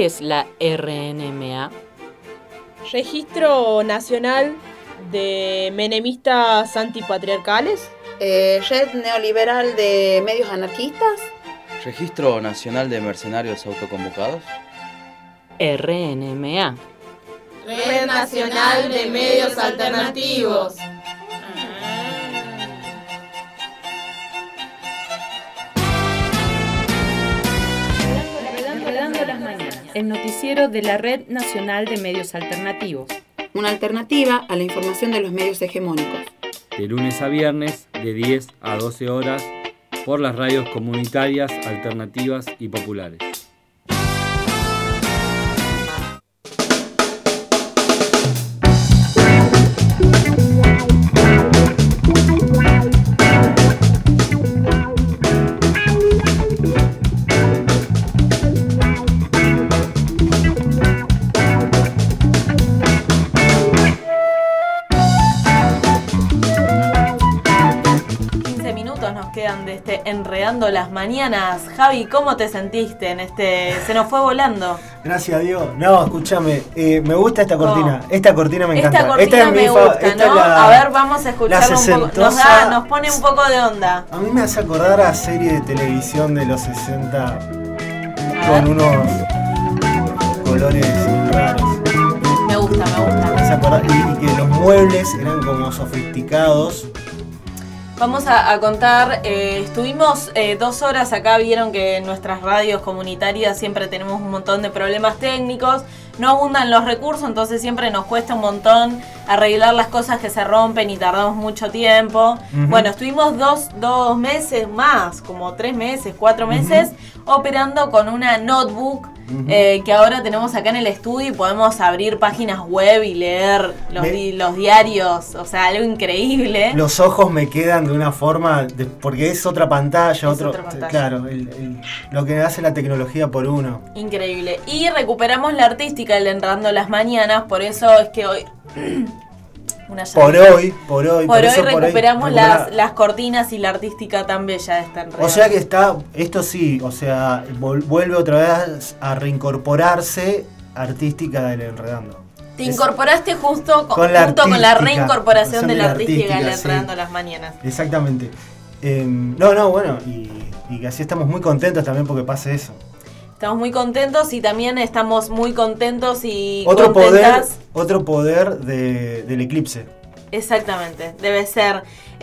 es la RNMA? Registro Nacional de Menemistas Antipatriarcales. Red Neoliberal de Medios Anarquistas. Registro Nacional de Mercenarios Autoconvocados. RNMA. Red Nacional de Medios Alternativos. Enredando las mañanas. El noticiero de la Red Nacional de Medios Alternativos. Una alternativa a la información de los medios hegemónicos. De lunes a viernes, de 10 a 12 horas, por las radios comunitarias, alternativas y populares. De Enredando las Mañanas. Javi, ¿cómo te sentiste en este? Se nos fue volando. Gracias a Dios. No, escúchame, me gusta esta cortina. Esta cortina me encanta. Esta cortina me gusta, ¿no? A ver, vamos a escucharla un poco. Nos pone un poco de onda. A mí me hace acordar a serie de televisión de los 60 con unos colores raros. Me gusta. Me hace acordar, y que los muebles eran como sofisticados. Vamos a contar, estuvimos 2 horas acá, vieron que en nuestras radios comunitarias siempre tenemos un montón de problemas técnicos, no abundan los recursos, entonces siempre nos cuesta un montón arreglar las cosas que se rompen y tardamos mucho tiempo. Bueno, estuvimos 2 meses más, como 3 meses, 4 meses, operando con una notebook que ahora tenemos acá en el estudio y podemos abrir páginas web y leer los diarios, o sea, algo increíble. Los ojos me quedan de una forma, porque es otra pantalla, claro, lo que hace la tecnología por uno. Increíble. Y recuperamos la artística del Enredando las Mañanas, por eso es que hoy... Por hoy recuperamos las cortinas y la artística tan bella de esta enredada. O sea que esto sí, o sea, vuelve otra vez a reincorporarse artística del Enredando. Te incorporaste junto con la reincorporación de la artística del Enredando las Mañanas. Exactamente. Bueno, y así estamos muy contentos también porque pase eso. Estamos muy contentos y también estamos muy contentos y otro contentas. Otro poder del eclipse. Exactamente, debe ser.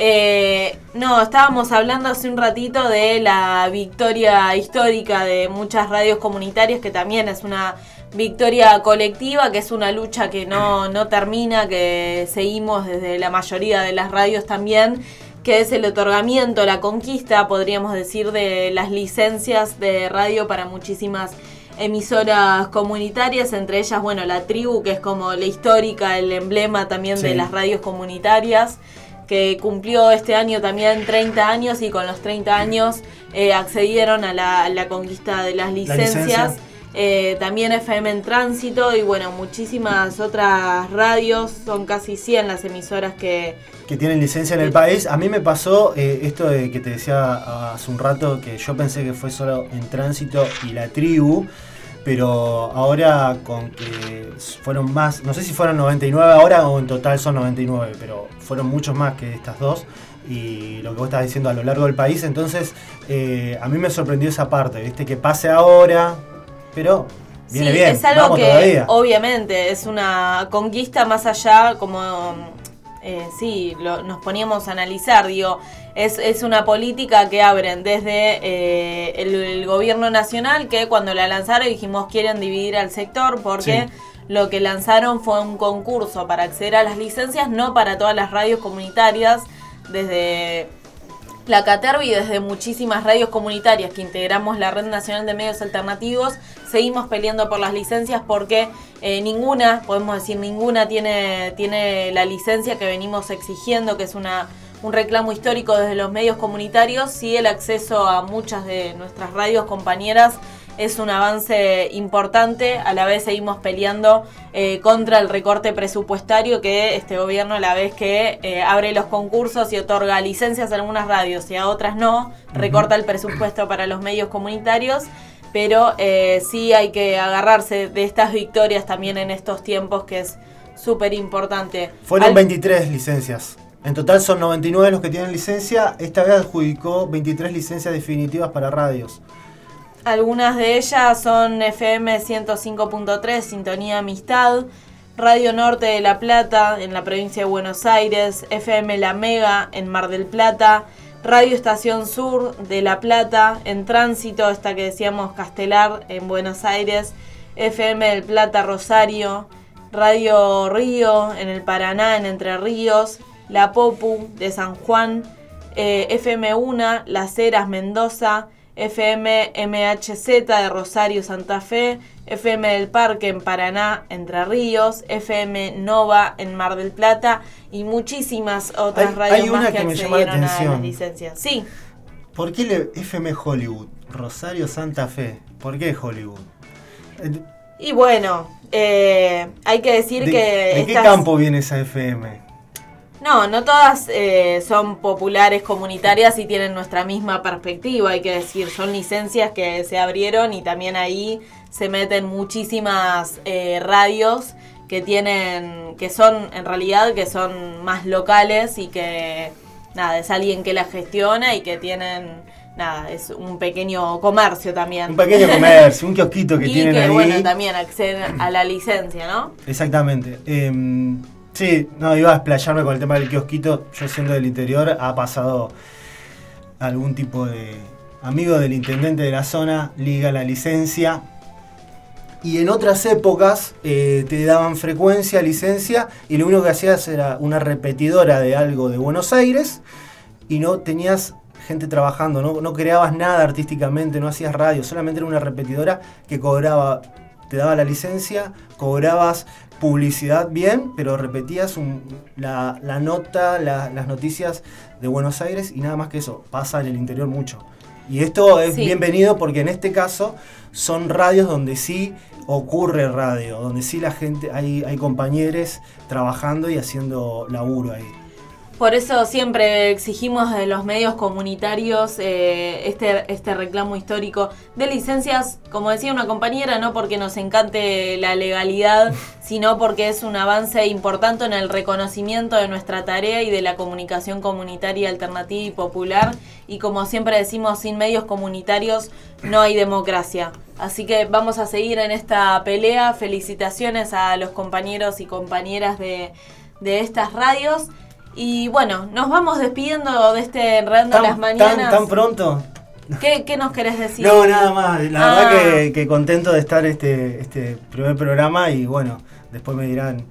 Estábamos hablando hace un ratito de la victoria histórica de muchas radios comunitarias, que también es una victoria colectiva, que es una lucha que no termina, que seguimos desde la mayoría de las radios también, que es el otorgamiento, la conquista, podríamos decir, de las licencias de radio para muchísimas emisoras comunitarias, entre ellas, bueno, La Tribu, que es como la histórica, el emblema también de las radios comunitarias, que cumplió este año también 30 años y con los 30 años accedieron a la conquista de las licencias. También FM en Tránsito y bueno, muchísimas otras radios, son casi 100 las emisoras que tienen licencia en el país. A mí me pasó esto de que te decía hace un rato, que yo pensé que fue solo en Tránsito y La Tribu, pero ahora con que fueron más, no sé si fueron 99 ahora o en total son 99, pero fueron muchos más que estas dos. Y lo que vos estás diciendo a lo largo del país, entonces a mí me sorprendió esa parte, ¿viste? Que pase ahora, pero viene bien, es algo vamos que todavía. Obviamente es una conquista más allá, como nos poníamos a analizar, digo, es una política que abren desde el gobierno nacional, que cuando la lanzaron dijimos quieren dividir al sector porque lo que lanzaron fue un concurso para acceder a las licencias, no para todas las radios comunitarias, desde la Catervi y desde muchísimas radios comunitarias que integramos la Red Nacional de Medios Alternativos, seguimos peleando por las licencias porque ninguna tiene la licencia que venimos exigiendo, que es un reclamo histórico desde los medios comunitarios. Sí, el acceso a muchas de nuestras radios compañeras es un avance importante. A la vez seguimos peleando contra el recorte presupuestario que este gobierno, a la vez que abre los concursos y otorga licencias a algunas radios y a otras no, recorta el presupuesto para los medios comunitarios. pero sí hay que agarrarse de estas victorias también en estos tiempos, que es súper importante. Fueron 23 licencias. En total son 99 los que tienen licencia. Esta vez adjudicó 23 licencias definitivas para radios. Algunas de ellas son FM 105.3, Sintonía Amistad, Radio Norte de La Plata, en la provincia de Buenos Aires, FM La Mega, en Mar del Plata, Radio Estación Sur de La Plata, en Tránsito, esta que decíamos Castelar, en Buenos Aires, FM del Plata Rosario, Radio Río, en el Paraná, en Entre Ríos, La Popu de San Juan, FM Una, Las Heras Mendoza, FM MHZ de Rosario Santa Fe, FM del Parque en Paraná, Entre Ríos, FM Nova en Mar del Plata y muchísimas otras radios más que accedieron a las licencias. Sí. ¿Por qué FM Hollywood? Rosario Santa Fe. ¿Por qué Hollywood? Y bueno, hay que decir que... ¿De qué campo viene esa FM? No todas son populares, comunitarias y tienen nuestra misma perspectiva, hay que decir. Son licencias que se abrieron y también ahí se meten muchísimas radios que son en realidad que son más locales y que es alguien que la gestiona y que tienen... es un pequeño comercio también. Un pequeño comercio, un kiosquito que tienen ahí. Y que, bueno, también acceden a la licencia, ¿no? Exactamente. Sí, iba a explayarme con el tema del kiosquito. Yo, siendo del interior, ha pasado algún tipo de amigo del intendente de la zona, liga la licencia. Y en otras épocas te daban frecuencia, licencia, y lo único que hacías era una repetidora de algo de Buenos Aires y no tenías gente trabajando, no creabas nada artísticamente, no hacías radio, solamente era una repetidora que cobraba, te daba la licencia, cobrabas publicidad bien, pero repetías la nota, las noticias de Buenos Aires y nada más que eso. Pasa en el interior mucho. Y esto es bienvenido porque en este caso son radios donde sí ocurre radio, donde sí la gente, hay compañeros trabajando y haciendo laburo ahí. Por eso siempre exigimos de los medios comunitarios este reclamo histórico de licencias, como decía una compañera, no porque nos encante la legalidad, sino porque es un avance importante en el reconocimiento de nuestra tarea y de la comunicación comunitaria, alternativa y popular. Y como siempre decimos, sin medios comunitarios no hay democracia. Así que vamos a seguir en esta pelea. Felicitaciones a los compañeros y compañeras de estas radios. Y bueno, nos vamos despidiendo de este Enredando las Mañanas. ¿Tan pronto? ¿Qué nos querés decir? No, nada más. La verdad que contento de estar este primer programa y bueno, después me dirán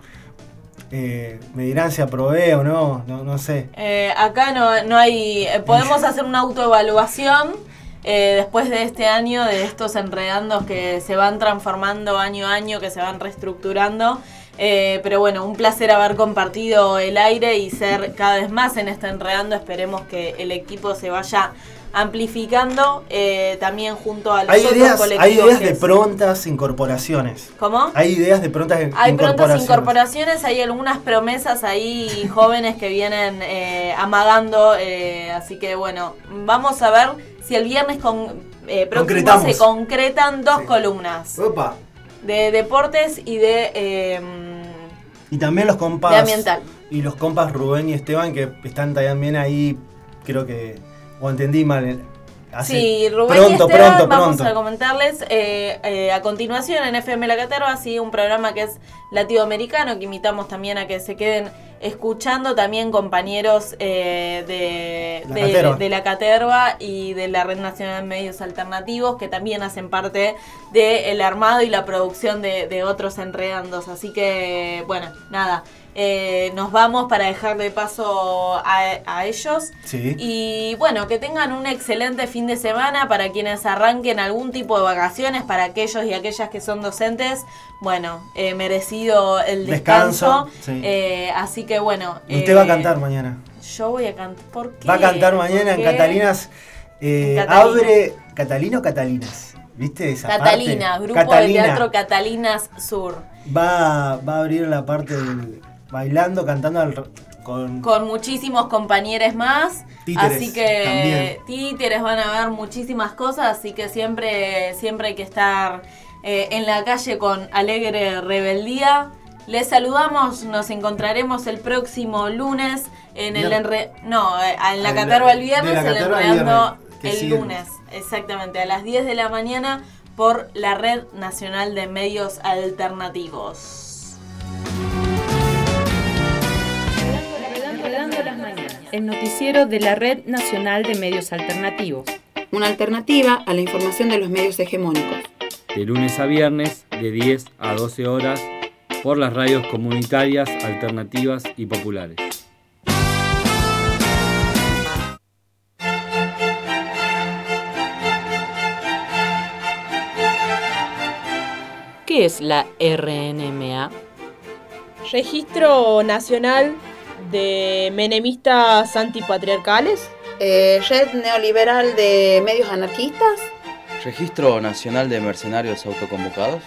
si aprobé o no sé. Acá no hay... podemos hacer una autoevaluación después de este año, de estos enredandos que se van transformando año a año, que se van reestructurando. Pero bueno, un placer haber compartido el aire y ser cada vez más en este enredando. Esperemos que el equipo se vaya amplificando también junto a los otros colectivos. Hay ideas de prontas incorporaciones. ¿Cómo? Hay ideas de prontas incorporaciones. Hay prontas incorporaciones, hay algunas promesas ahí jóvenes que vienen amagando. Así que bueno, vamos a ver si el viernes próximo se concretan dos columnas. Opa. De deportes y de... y también los compas... de ambiental. Y los compas Rubén y Esteban que están también ahí, creo que... O entendí mal. Sí, Rubén y Esteban, vamos a comentarles a continuación en FM La Caterva, sí, un programa que es latinoamericano, que invitamos también a que se queden escuchando, también compañeros de La Caterva y de la Red Nacional de Medios Alternativos, que también hacen parte del armado y la producción de otros enredandos. Así que, bueno, nada. Nos vamos para dejar de paso a ellos. Sí. Y bueno, que tengan un excelente fin de semana para quienes arranquen algún tipo de vacaciones, para aquellos y aquellas que son docentes. Bueno, merecido el descanso. Sí. Así que bueno. Usted va a cantar mañana. Yo voy a cantar. ¿Por qué? Va a cantar mañana en Catalinas. Abre. ¿Catalina o Catalinas? ¿Viste esa Catalina, parte? Grupo Catalina. de Teatro Catalinas Sur. Va a abrir la parte del bailando, cantando con muchísimos compañeros más. Títeres, así que también. títeres, van a ver muchísimas cosas, así que siempre hay que estar en la calle con alegre rebeldía. Les saludamos, nos encontraremos el próximo lunes en la Catarba el viernes, el Enredando el lunes, exactamente, a las 10 de la mañana por la Red Nacional de Medios Alternativos. Enredando las mañanas. El noticiero de la Red Nacional de Medios Alternativos. Una alternativa a la información de los medios hegemónicos. De lunes a viernes, de 10 a 12 horas, por las radios comunitarias, alternativas y populares. ¿Qué es la RNMA? Registro Nacional de Menemistas Antipatriarcales. Red Neoliberal de Medios Anarquistas. Registro Nacional de Mercenarios Autoconvocados.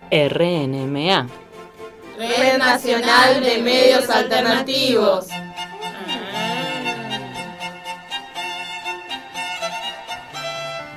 RNMA. Red Nacional de Medios Alternativos.